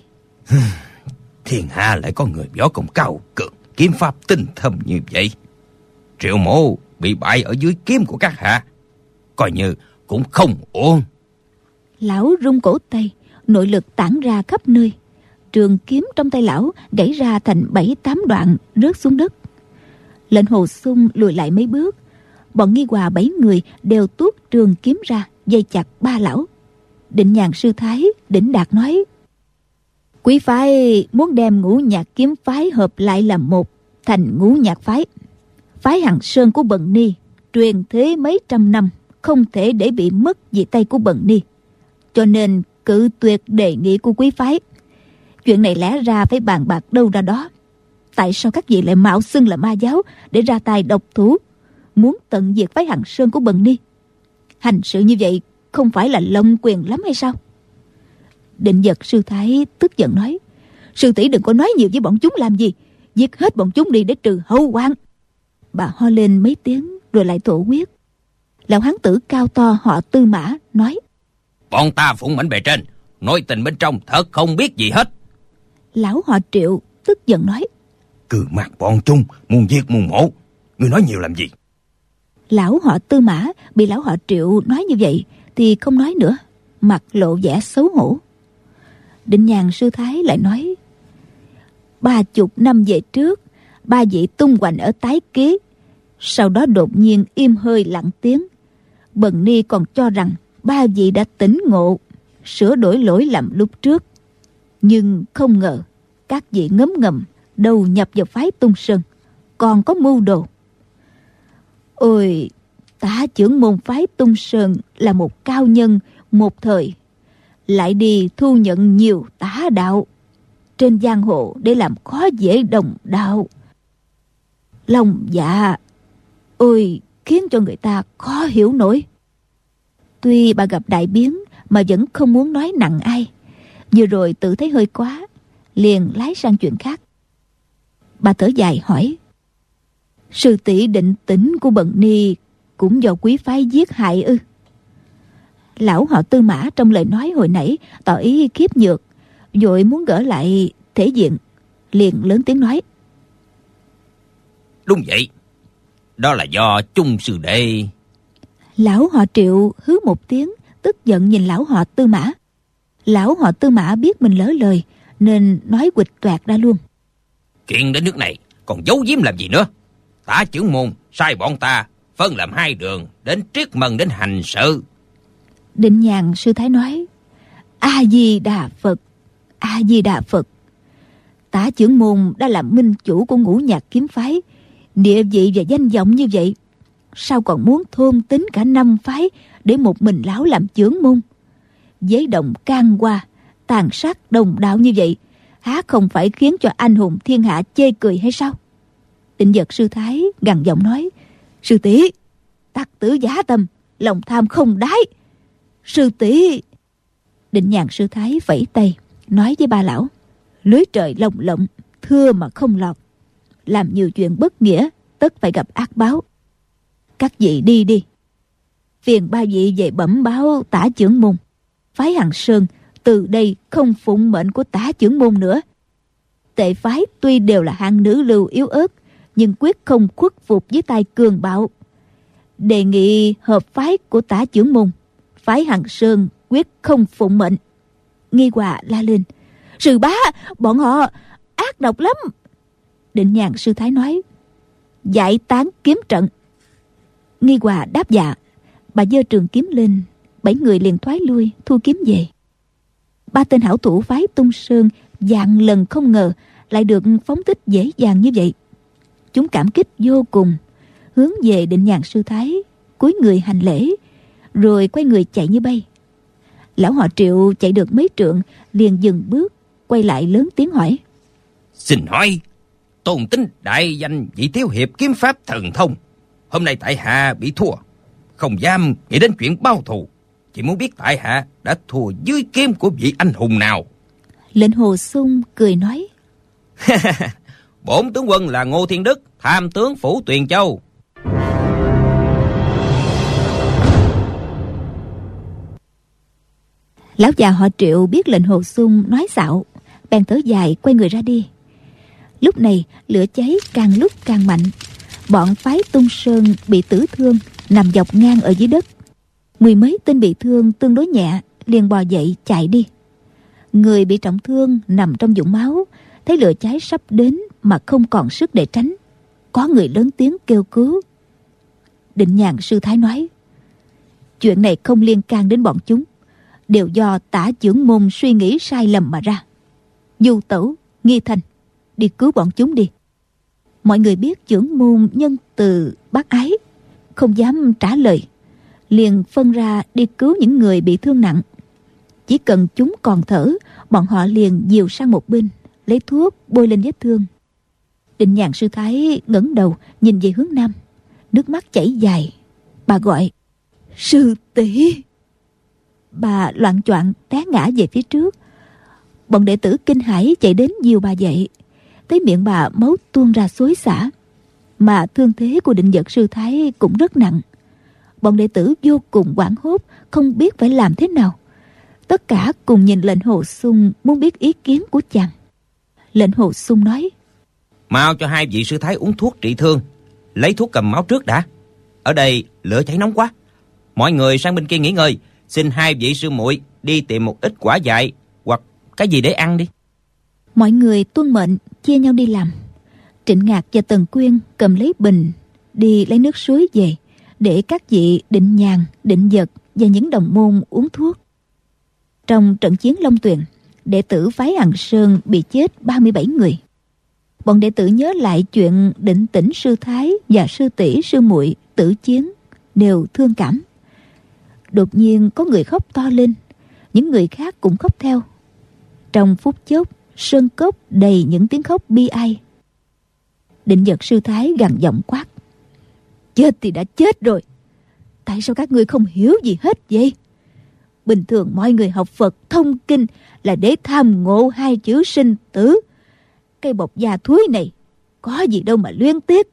Thiên hạ lại có người võ công cao cường, kiếm pháp tinh thâm như vậy. Triệu mộ bị bại ở dưới kiếm của các hạ, coi như cũng không uổng. Lão rung cổ tay, nội lực tản ra khắp nơi. Trường kiếm trong tay lão gãy ra thành bảy tám đoạn, rớt xuống đất. Lệnh Hồ Xung lùi lại mấy bước. Bọn Nghi Hòa bảy người đều tuốt trường kiếm ra, dây chặt ba lão. Định Nhàn sư thái, Đỉnh Đạt nói: Quý phái muốn đem Ngũ Nhạc kiếm phái hợp lại làm một, thành Ngũ Nhạc phái. Phái Hằng Sơn của Bần Ni truyền thế mấy trăm năm, không thể để bị mất vì tay của Bần Ni, cho nên cự tuyệt đề nghị của quý phái. Chuyện này lẽ ra phải bàn bạc đâu ra đó. Tại sao các vị lại mạo xưng là ma giáo để ra tay độc thủ, muốn tận diệt phái Hằng Sơn của Bần Ni? Hành sự như vậy không phải là lông quyền lắm hay sao? Định Vật sư thái tức giận nói: Sư tỷ đừng có nói nhiều với bọn chúng làm gì, giết hết bọn chúng đi để trừ hậu hoạn. Bà ho lên mấy tiếng rồi lại thổ huyết. Lão hán tử cao to họ Tư Mã nói: Bọn ta phụng mệnh bề trên, nội tình bên trong thật không biết gì hết. Lão họ Triệu tức giận nói: Cứ mặc bọn chúng muốn giết muốn mổ, ngươi nói nhiều làm gì? Lão họ Tư Mã bị lão họ Triệu nói như vậy thì không nói nữa, mặt lộ vẻ xấu hổ. Định Nhàn sư thái lại nói: Ba chục năm về trước, ba vị tung hoành ở Tái Ký, sau đó đột nhiên im hơi lặng tiếng. Bần Ni còn cho rằng ba vị đã tỉnh ngộ, sửa đổi lỗi lầm lúc trước, nhưng không ngờ các vị ngấm ngầm đầu nhập vào phái Tung Sơn, còn có mưu đồ. Ôi, Tả trưởng môn phái Tung Sơn là một cao nhân một thời, lại đi thu nhận nhiều tả đạo trên giang hồ để làm khó dễ đồng đạo. Lòng dạ, ôi, khiến cho người ta khó hiểu nổi. Tuy bà gặp đại biến mà vẫn không muốn nói nặng ai. Vừa rồi tự thấy hơi quá, liền lái sang chuyện khác. Bà thở dài hỏi: Sư tỷ định tĩnh của Bần Ni cũng do quý phái giết hại ư? Lão họ Tư Mã trong lời nói hồi nãy tỏ ý khiếp nhược, vội muốn gỡ lại thể diện, liền lớn tiếng nói: Đúng vậy, đó là do chung sư đệ. Lão họ Triệu hứ một tiếng, tức giận nhìn lão họ Tư Mã. Lão họ Tư Mã biết mình lỡ lời nên nói quịch toẹt ra luôn: Chuyện đến nước này còn giấu giếm làm gì nữa? Tả trưởng môn sai bọn ta phân làm hai đường đến Triết Mần đến hành sự. Định Nhàn sư thái nói: A Di Đà Phật, A Di Đà Phật. Tả trưởng môn đã làm minh chủ của Ngũ Nhạc kiếm phái, địa vị và danh vọng như vậy, sao còn muốn thôn tính cả năm phái để một mình lão làm trưởng môn? Giấy động can qua, tàn sát đồng đạo như vậy, há không phải khiến cho anh hùng thiên hạ chê cười hay sao? Định Vật sư thái gằn giọng nói: Sư tỷ, tặc tử giả tâm, lòng tham không đáy. Sư tỷ. Định Nhàn sư thái vẫy tay nói với ba lão: Lưới trời lồng lộng, thưa mà không lọt. Làm nhiều chuyện bất nghĩa, tất phải gặp ác báo. Các vị đi đi. Phiền ba vị về bẩm báo Tả trưởng môn, phái Hằng Sơn từ đây không phụng mệnh của Tả trưởng môn nữa. Tệ phái tuy đều là hạng nữ lưu yếu ớt, nhưng quyết không khuất phục với tay cường bạo. Đề nghị hợp phái của Tả trưởng môn, phái Hằng Sơn quyết không phụng mệnh. Nghi Hòa la lên: Sư bá, bọn họ ác độc lắm. Định Nhàn sư thái nói: giải tán kiếm trận. Nghi Hòa đáp dạ. Bà giơ trường kiếm lên, bảy người liền thoái lui, thu kiếm về. Ba tên hảo thủ phái Tung Sơn vạn lần không ngờ lại được phóng thích dễ dàng như vậy. Chúng cảm kích vô cùng, hướng về Định Nhàn sư thái, cúi người hành lễ, rồi quay người chạy như bay. Lão họ Triệu chạy được mấy trượng liền dừng bước, quay lại lớn tiếng hỏi: Xin hỏi, tôn tính đại danh vị thiếu hiệp kiếm pháp thần thông, hôm nay tại hạ bị thua, không dám nghĩ đến chuyện báo thù, chỉ muốn biết tại hạ đã thua dưới kiếm của vị anh hùng nào. Lệnh Hồ Xung cười nói: Bổn tướng quân là Ngô Thiên Đức, tham tướng phủ Tuyền Châu. Lão già họ Triệu biết lệnh Hồ Xung nói xạo, bèn thở dài quay người ra đi. Lúc này lửa cháy càng lúc càng mạnh, bọn phái Tung Sơn bị tử thương nằm dọc ngang ở dưới đất. Mười mấy tên bị thương tương đối nhẹ liền bò dậy chạy đi. Người bị trọng thương nằm trong vũng máu, thấy lửa cháy sắp đến mà không còn sức để tránh. Có người lớn tiếng kêu cứu. Định Nhàn sư thái nói: Chuyện này không liên can đến bọn chúng, đều do Tả Chưởng Môn suy nghĩ sai lầm mà ra. Du Tẩu, Nghi Thành, đi cứu bọn chúng đi. Mọi người biết Chưởng Môn nhân từ bác ái, không dám trả lời, liền phân ra đi cứu những người bị thương nặng. Chỉ cần chúng còn thở, bọn họ liền dìu sang một bên, lấy thuốc bôi lên vết thương. Định Nhàn sư thái ngẩng đầu nhìn về hướng nam, nước mắt chảy dài. Bà gọi: Sư tỷ. Bà loạng choạng té ngã về phía trước. Bọn đệ tử kinh hãi chạy đến dìu bà dậy. Thấy miệng bà máu tuôn ra xối xả, mà thương thế của Định Vật sư thái cũng rất nặng. Bọn đệ tử vô cùng hoảng hốt, không biết phải làm thế nào. Tất cả cùng nhìn lệnh Hồ Xung, muốn biết ý kiến của chàng. Lệnh Hồ Xung nói: Mau cho hai vị sư thái uống thuốc trị thương, lấy thuốc cầm máu trước đã. Ở đây lửa cháy nóng quá, mọi người sang bên kia nghỉ ngơi. Xin hai vị sư muội đi tìm một ít quả dại hoặc cái gì để ăn đi. Mọi người tuân mệnh chia nhau đi làm. Trịnh Ngạc và Tần Quyên cầm lấy bình đi lấy nước suối về, để các vị Định Nhàn, Định Vật và những đồng môn uống thuốc. Trong trận chiến Long Tuyền, đệ tử phái Hằng Sơn bị chết ba mươi bảy người. Bọn đệ tử nhớ lại chuyện Định Tĩnh sư thái và sư tỷ sư muội tử chiến, đều thương cảm. Đột nhiên có người khóc to lên, những người khác cũng khóc theo. Trong phút chốc, sơn cốc đầy những tiếng khóc bi ai. Định Vật sư thái gằn giọng quát: Chết thì đã chết rồi, tại sao các ngươi không hiểu gì hết vậy? Bình thường mọi người học Phật thông kinh là để tham ngộ hai chữ sinh tử. Cây bọc da thúi này có gì đâu mà luyến tiếc.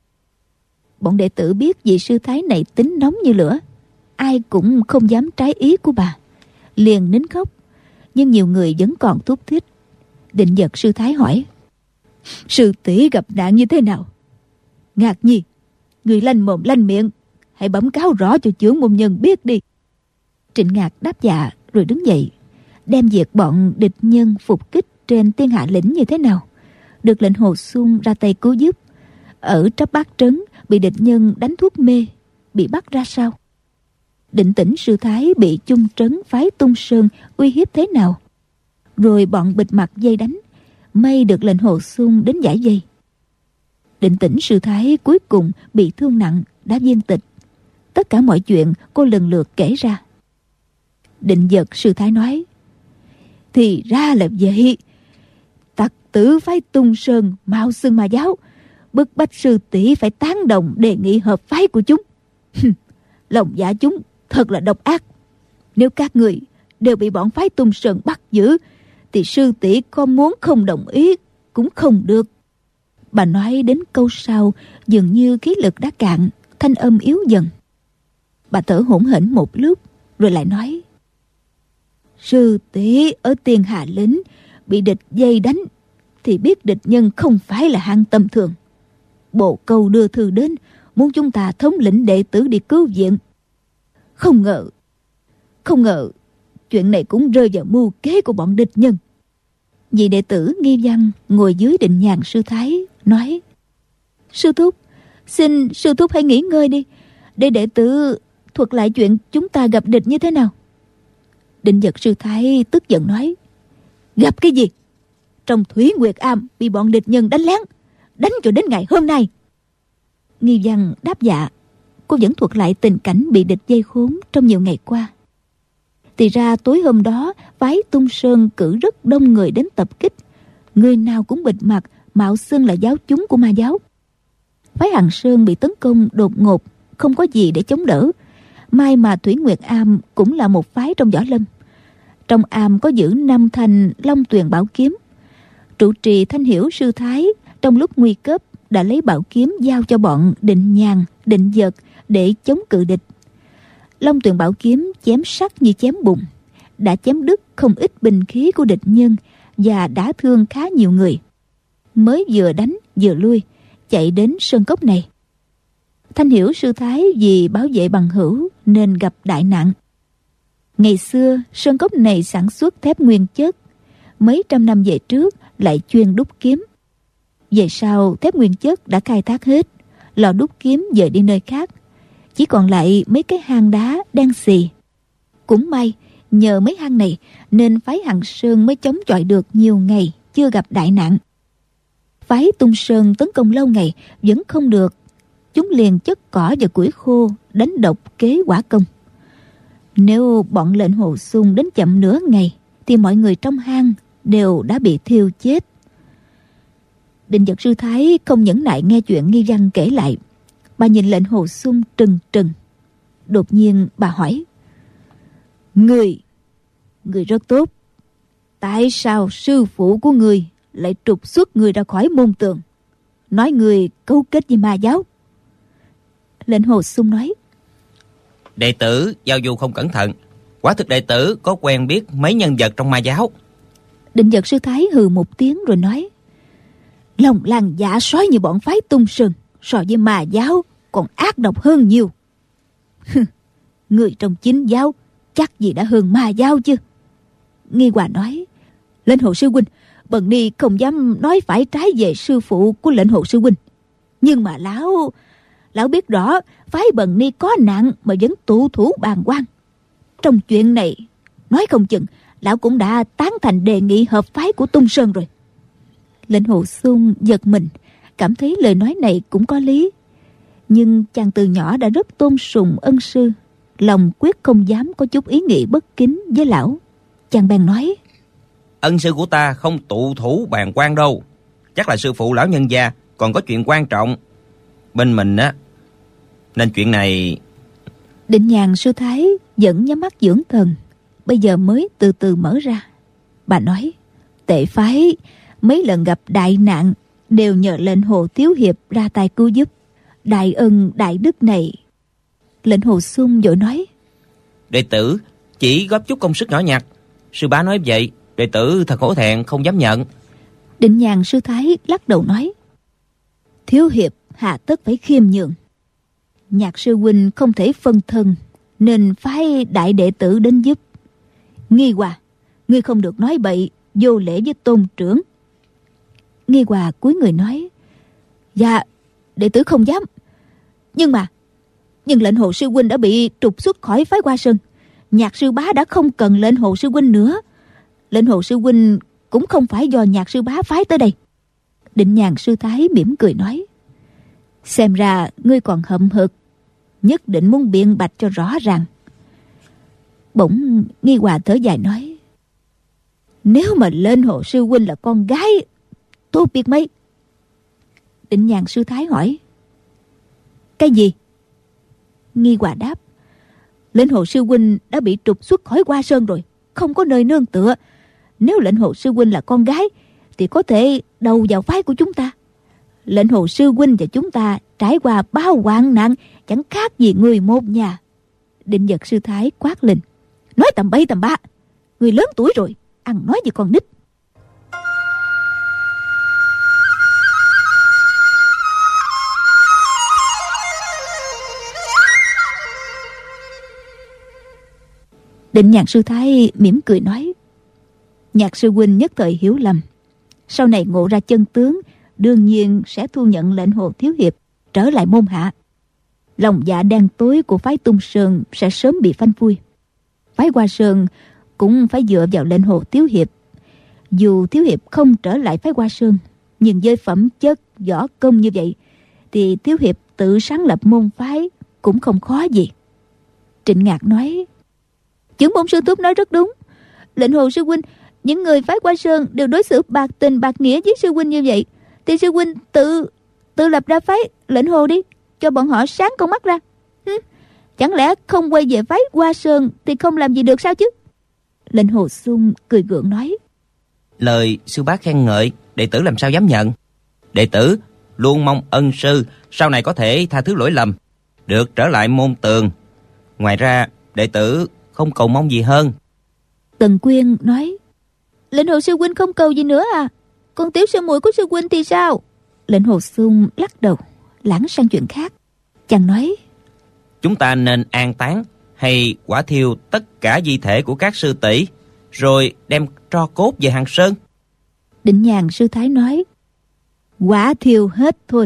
Bọn đệ tử biết vị sư thái này tính nóng như lửa, ai cũng không dám trái ý của bà, liền nín khóc. Nhưng nhiều người vẫn còn thúc thích. Định Vật sư thái hỏi: Sư tỷ gặp nạn như thế nào? Ngạc Nhi, người lanh mồm lanh miệng, hãy bẩm cáo rõ cho Chưởng Môn nhân biết đi. Trịnh Ngạc đáp dạ rồi đứng dậy, đem việc bọn địch nhân phục kích trên Tiên Hạ Lĩnh như thế nào được lệnh Hồ Xung ra tay cứu giúp. Ở Trấp Bát Trấn bị địch nhân đánh thuốc mê, bị bắt ra sao? Định Tĩnh sư thái bị chung trấn phái Tung Sơn uy hiếp thế nào? Rồi bọn bịt mặt dây đánh, may được lệnh Hồ Xung đến giải dây. Định Tĩnh sư thái cuối cùng bị thương nặng, đã viên tịch. Tất cả mọi chuyện cô lần lượt kể ra. Định Vật sư thái nói: Thì ra là vậy. Tặc tử phái Tung Sơn mạo xưng ma giáo, bức bách sư tỷ phải tán đồng đề nghị hợp phái của chúng. Lòng dạ chúng thật là độc ác. Nếu các người đều bị bọn phái Tung Sơn bắt giữ, thì sư tỷ có muốn không đồng ý cũng không được. Bà nói đến câu sau, dường như khí lực đã cạn, thanh âm yếu dần. Bà thở hổn hển một lúc rồi lại nói: Sư tỷ ở Tiên Hà Lĩnh bị địch dây đánh, thì biết địch nhân không phải là hạng tầm thường. Bồ Câu đưa thư đến, muốn chúng ta thống lĩnh đệ tử đi cứu viện. Không ngờ, không ngờ chuyện này cũng rơi vào mưu kế của bọn địch nhân. Vị đệ tử Nghi Văn ngồi dưới Định Nhàn sư thái nói: Sư thúc, Xin sư thúc hãy nghỉ ngơi đi, để đệ tử thuật lại chuyện chúng ta gặp địch như thế nào. Định Vật sư thái tức giận nói: Gặp cái gì? Trong Thủy Nguyệt Am bị bọn địch nhân đánh lén, đánh cho đến ngày hôm nay. Nghi Văn đáp dạ. Cô vẫn thuật lại tình cảnh bị địch vây khốn trong nhiều ngày qua. Thì ra tối hôm đó, phái Tung Sơn cử rất đông người đến tập kích. Người nào cũng bịt mặt, mạo xưng là giáo chúng của ma giáo. Phái Hằng Sơn bị tấn công đột ngột, không có gì để chống đỡ. May mà Thủy Nguyệt Am cũng là một phái trong võ lâm. Trong am có giữ năm thanh Long Tuyền bảo kiếm. Trụ trì Thanh Hiểu sư thái trong lúc nguy cấp đã lấy bảo kiếm giao cho bọn Định Nhàn, Định Vật để chống cự địch. Long Tuyền bảo kiếm chém sắc như chém bùn, đã chém đứt không ít binh khí của địch nhân và đã thương khá nhiều người. Mới vừa đánh vừa lui, chạy đến sơn cốc này. Thanh Hiểu sư thái vì bảo vệ bằng hữu nên gặp đại nạn. Ngày xưa sơn cốc này sản xuất thép nguyên chất, mấy trăm năm về trước lại chuyên đúc kiếm. Về sau thép nguyên chất đã khai thác hết, lò đúc kiếm dời đi nơi khác, chỉ còn lại mấy cái hang đá đen xì. Cũng may nhờ mấy hang này nên phái Hằng Sơn mới chống chọi được nhiều ngày chưa gặp đại nạn. Phái Tung Sơn tấn công lâu ngày vẫn không được, chúng liền chất cỏ và củi khô đánh độc kế quả công. Nếu bọn lệnh Hồ Xung đến chậm nửa ngày thì mọi người trong hang đều đã bị thiêu chết. Định Vật sư thái không nhẫn nại nghe chuyện Nghi Văn kể lại. Bà nhìn lệnh Hồ Xung trừng trừng. Đột nhiên bà hỏi: Người, người rất tốt. Tại sao sư phụ của người lại trục xuất người ra khỏi môn tường, nói người cấu kết với ma giáo? Lệnh Hồ Xung nói: Đệ tử giao du không cẩn thận, quả thực đệ tử có quen biết mấy nhân vật trong ma giáo. Định Vật sư thái hừ một tiếng rồi nói: Lòng lan dạ sói như bọn phái Tung Sơn so với ma giáo còn ác độc hơn nhiều. Người trong chính giáo chắc gì đã hơn ma giáo chứ. Nghi Hòa nói: Lệnh Hồ sư huynh, bần ni không dám nói phải trái về sư phụ của lệnh Hồ sư huynh, nhưng mà lão lão biết rõ phái bần ni có nạn mà vẫn tụ thủ bàn quan. Trong chuyện này nói không chừng lão cũng đã tán thành đề nghị hợp phái của Tung Sơn rồi. Lệnh Hồ Xung giật mình, cảm thấy lời nói này cũng có lý. Nhưng chàng từ nhỏ đã rất tôn sùng ân sư, lòng quyết không dám có chút ý nghĩ bất kính với lão. Chàng bèn nói: Ân sư của ta không tụ thủ bàn quan đâu, chắc là sư phụ lão nhân gia còn có chuyện quan trọng bên mình á, nên chuyện này. Định Nhàn sư thái vẫn nhắm mắt dưỡng thần, bây giờ mới từ từ mở ra. Bà nói: Tệ phái mấy lần gặp đại nạn đều nhờ lệnh Hồ thiếu hiệp ra tay cứu giúp. Đại ân đại đức này. Lệnh Hồ Xung vội nói: Đệ tử chỉ góp chút công sức nhỏ nhặt, sư bá nói vậy đệ tử thật hổ thẹn không dám nhận. Định Nhàn sư thái lắc đầu nói: Thiếu hiệp hà tất phải khiêm nhường. Nhạc sư huynh không thể phân thân nên phái đại đệ tử đến giúp. Nghi Hòa, ngươi không được nói bậy vô lễ với tôn trưởng. Nghi Hòa cúi người nói: Dạ, đệ tử không dám. Nhưng mà Nhưng lệnh Hồ sư huynh đã bị trục xuất khỏi phái Hoa Sơn. Nhạc sư bá đã không cần lệnh Hồ sư huynh nữa. Lệnh Hồ sư huynh cũng không phải do nhạc sư bá phái tới đây. Định Nhàn sư thái mỉm cười nói: Xem ra ngươi còn hậm hực, nhất định muốn biện bạch cho rõ ràng. Bỗng Nghi Hòa thở dài nói: Nếu mà lệnh Hồ sư huynh là con gái tốt biết mấy. Định Nhàn sư thái hỏi: Cái gì? Nghi Hòa đáp: Lệnh Hồ sư huynh đã bị trục xuất khỏi Hoa Sơn rồi, không có nơi nương tựa. Nếu lệnh Hồ sư huynh là con gái thì có thể đầu vào phái của chúng ta. Lệnh Hồ sư huynh và chúng ta trải qua bao hoạn nạn, chẳng khác gì người một nhà. Định Vật sư thái quát lên: Nói tầm bậy tầm bạ, người lớn tuổi rồi, ăn nói như con nít. Định Nhàn sư thái mỉm cười nói: Nhạc sư huynh nhất thời hiểu lầm, sau này ngộ ra chân tướng, đương nhiên sẽ thu nhận lệnh Hồ thiếu hiệp, trở lại môn hạ, lòng dạ đen tối của phái Tung Sơn sẽ sớm bị phanh phui. Phái Hoa Sơn cũng phải dựa vào lệnh Hồ Thiếu Hiệp. Dù Thiếu Hiệp không trở lại phái Hoa Sơn, nhưng với phẩm chất võ công như vậy thì Thiếu Hiệp tự sáng lập môn phái cũng không khó gì. Trịnh Ngạc nói: Chưởng môn sư thúc nói rất đúng. Lệnh Hồ sư huynh, những người phái Hoa Sơn đều đối xử bạc tình bạc nghĩa với sư huynh như vậy, thì sư huynh tự tự lập ra phái Lệnh Hồ đi, cho bọn họ sáng con mắt ra. Hứ, chẳng lẽ không quay về phái Hoa Sơn thì không làm gì được sao chứ? Lệnh Hồ Xuân cười gượng nói: Lời sư bá khen ngợi, đệ tử làm sao dám nhận. Đệ tử luôn mong ân sư sau này có thể tha thứ lỗi lầm, được trở lại môn tường. Ngoài ra đệ tử không cầu mong gì hơn. Tần Quyên nói: Lệnh Hồ sư huynh không cầu gì nữa à? Còn tiểu sư muội của sư huynh thì sao? Lệnh Hồ Xuân lắc đầu, lảng sang chuyện khác. Chàng nói: Chúng ta nên an táng hay quả thiêu tất cả di thể của các sư tỷ, rồi đem tro cốt về Hàng Sơn? Định Nhàn sư thái nói: Quả thiêu hết thôi.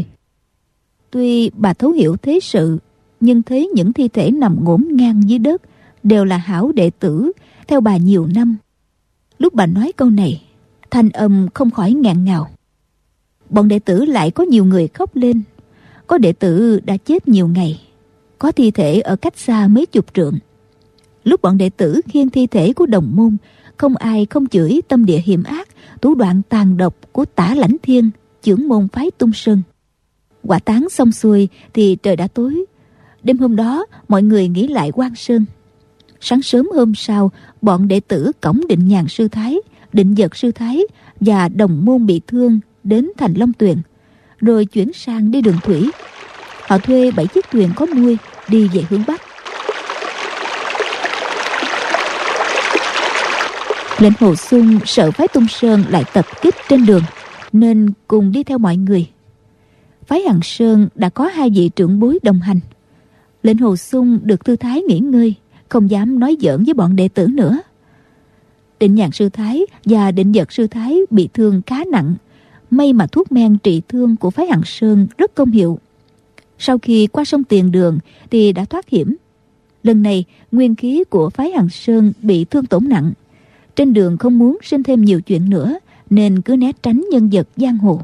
Tuy bà thấu hiểu thế sự, nhưng thấy những thi thể nằm ngổn ngang dưới đất đều là hảo đệ tử theo bà nhiều năm. Lúc bà nói câu này, thanh âm không khỏi ngạn ngào. Bọn đệ tử lại có nhiều người khóc lên. Có đệ tử đã chết nhiều ngày, có thi thể ở cách xa mấy chục trượng. Lúc bọn đệ tử khiêng thi thể của đồng môn, không ai không chửi tâm địa hiểm ác, thủ đoạn tàn độc của Tả Lãnh Thiên, chưởng môn phái Tung Sơn. Quả táng xong xuôi thì trời đã tối. Đêm hôm đó mọi người nghỉ lại Quan Sơn. Sáng sớm hôm sau, bọn đệ tử cõng Định Nhàn sư thái, Định Dật sư thái và đồng môn bị thương đến thành Long Tuyền, rồi chuyển sang đi đường thủy. Họ thuê bảy chiếc thuyền có mui đi về hướng Bắc. Lệnh Hồ Xuân sợ phái Tung Sơn lại tập kích trên đường, nên cùng đi theo mọi người. Phái Hằng Sơn đã có hai vị trưởng bối đồng hành. Lệnh Hồ Xuân được thư thái nghỉ ngơi, không dám nói giỡn với bọn đệ tử nữa. Định Nhàn sư thái và Định Dật sư thái bị thương khá nặng. May mà thuốc men trị thương của phái Hằng Sơn rất công hiệu. Sau khi qua sông Tiền Đường thì đã thoát hiểm. Lần này nguyên khí của phái Hằng Sơn bị thương tổn nặng. Trên đường không muốn sinh thêm nhiều chuyện nữa, nên cứ né tránh nhân vật giang hồ.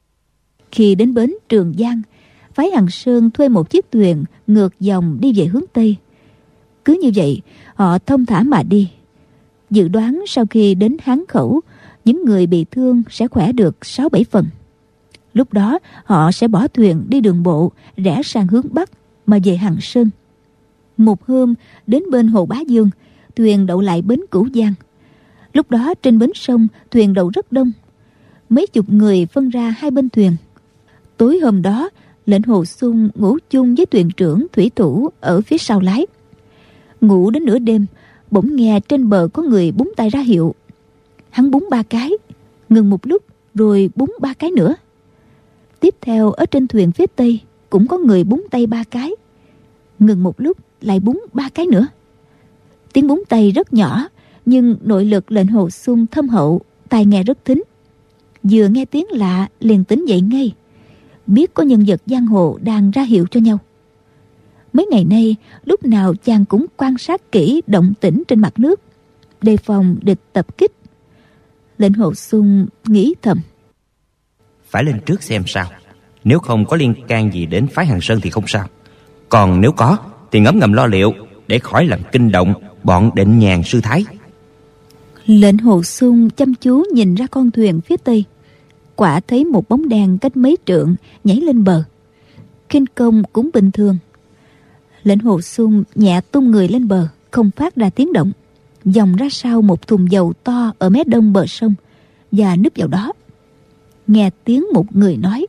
Khi đến bến Trường Giang, phái Hằng Sơn thuê một chiếc thuyền ngược dòng đi về hướng Tây. Cứ như vậy, họ thông thả mà đi. Dự đoán sau khi đến Hán Khẩu, những người bị thương sẽ khỏe được sáu bảy phần. Lúc đó, họ sẽ bỏ thuyền đi đường bộ, rẽ sang hướng Bắc mà về Hằng Sơn. Một hôm, đến bên Hồ Bá Dương, thuyền đậu lại bến Cửu Giang. Lúc đó trên bến sông, thuyền đậu rất đông. Mấy chục người phân ra hai bên thuyền. Tối hôm đó, Lệnh Hồ Xuân ngủ chung với thuyền trưởng thủy thủ ở phía sau lái. Ngủ đến nửa đêm, bỗng nghe trên bờ có người búng tay ra hiệu. Hắn búng ba cái, ngừng một lúc rồi búng ba cái nữa. Tiếp theo ở trên thuyền phía tây cũng có người búng tay ba cái, ngừng một lúc lại búng ba cái nữa. Tiếng búng tay rất nhỏ, nhưng nội lực Lệnh Hồ Xuân thâm hậu, tai nghe rất thính. Vừa nghe tiếng lạ liền tỉnh dậy ngay, biết có nhân vật giang hồ đang ra hiệu cho nhau. Mấy ngày nay, lúc nào chàng cũng quan sát kỹ động tĩnh trên mặt nước, đề phòng địch tập kích. Lệnh Hồ Xuân nghĩ thầm: phải lên trước xem sao. Nếu không có liên can gì đến phái Hằng Sơn thì không sao. Còn nếu có thì ngấm ngầm lo liệu, để khỏi làm kinh động bọn Định Nhàn sư thái. Lệnh Hồ Xuân chăm chú nhìn ra con thuyền phía tây. Quả thấy một bóng đèn cách mấy trượng nhảy lên bờ. Khinh công cũng bình thường. Lệnh Hồ Xuân nhẹ tung người lên bờ, không phát ra tiếng động, dòng ra sau một thùng dầu to ở mé đông bờ sông và núp vào đó. Nghe tiếng một người nói: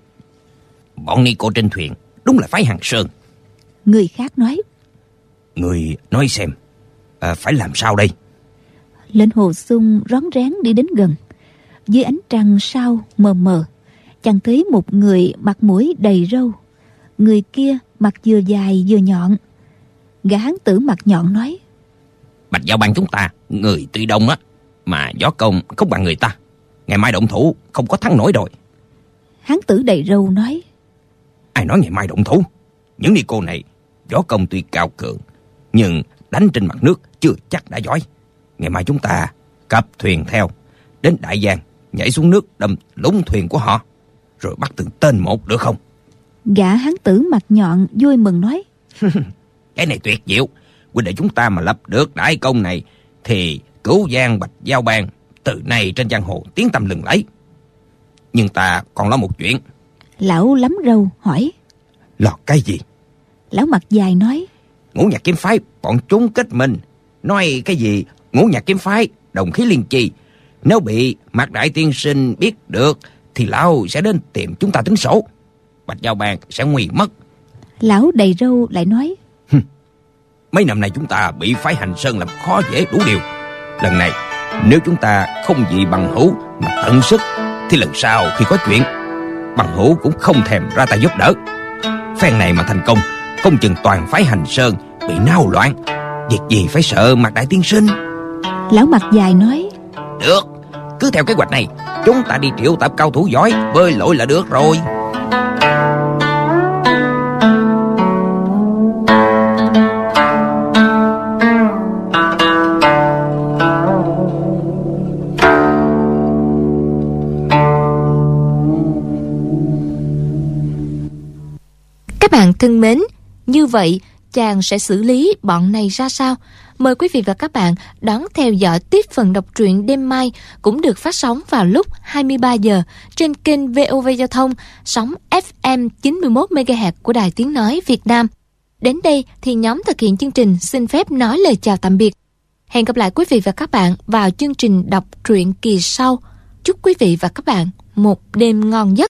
bọn ni cô trên thuyền đúng là phái Hằng Sơn. Người khác nói: Người nói xem, à, phải làm sao đây? Lệnh Hồ Xuân rón rén đi đến gần. Dưới ánh trăng sao mờ mờ, chàng thấy một người mặt mũi đầy râu. Người kia mặt vừa dài vừa nhọn. Gã hán tử mặt nhọn nói: Bạch Giao Bang chúng ta người tuy đông á, mà võ công không bằng người ta. Ngày mai động thủ không có thắng nổi rồi. Hán tử đầy râu nói: Ai nói ngày mai động thủ? Những ni cô này võ công tuy cao cường, nhưng đánh trên mặt nước chưa chắc đã giỏi. Ngày mai chúng ta cập thuyền theo, đến Đại Giang, nhảy xuống nước đâm lúng thuyền của họ, rồi bắt từng tên một, được không? Gã hán tử mặt nhọn vui mừng nói. Cái này tuyệt diệu. Huynh đệ chúng ta mà lập được đại công này thì Cửu Giang Bạch Giao Bang từ nay trên giang hồ tiếng tăm lừng lẫy. Nhưng ta còn lo một chuyện. Lão lắm râu hỏi. Lo cái gì? Lão mặt dài nói. Ngũ Nhạc Kiếm Phái bọn chúng kết minh, nói cái gì Ngũ Nhạc Kiếm Phái đồng khí liên chi. Nếu bị Mạc Đại Tiên Sinh biết được thì lão sẽ đến tìm chúng ta tính sổ. Bạch Giao Bang sẽ nguy mất. Lão đầy râu lại nói. Mấy năm nay chúng ta bị phái Hành Sơn làm khó dễ đủ điều. Lần này nếu chúng ta không vì bằng hữu mà tận sức thì lần sau khi có chuyện, bằng hữu cũng không thèm ra tay giúp đỡ. Phen này mà thành công, không chừng toàn phái Hành Sơn bị náo loạn. Việc gì phải sợ Mạc Đại Tiên Sinh? Lão mặt dài nói. Được, cứ theo kế hoạch này, chúng ta đi triệu tập cao thủ giỏi bơi lội là được rồi. Các bạn thân mến, như vậy chàng sẽ xử lý bọn này ra sao? Mời quý vị và các bạn đón theo dõi tiếp phần đọc truyện đêm mai, cũng được phát sóng vào lúc hai mươi ba giờ trên kênh vê o vê Giao thông, sóng ép em chín mươi mốt mê ga héc của Đài Tiếng Nói Việt Nam. Đến đây thì nhóm thực hiện chương trình xin phép nói lời chào tạm biệt. Hẹn gặp lại quý vị và các bạn vào chương trình đọc truyện kỳ sau. Chúc quý vị và các bạn một đêm ngon giấc.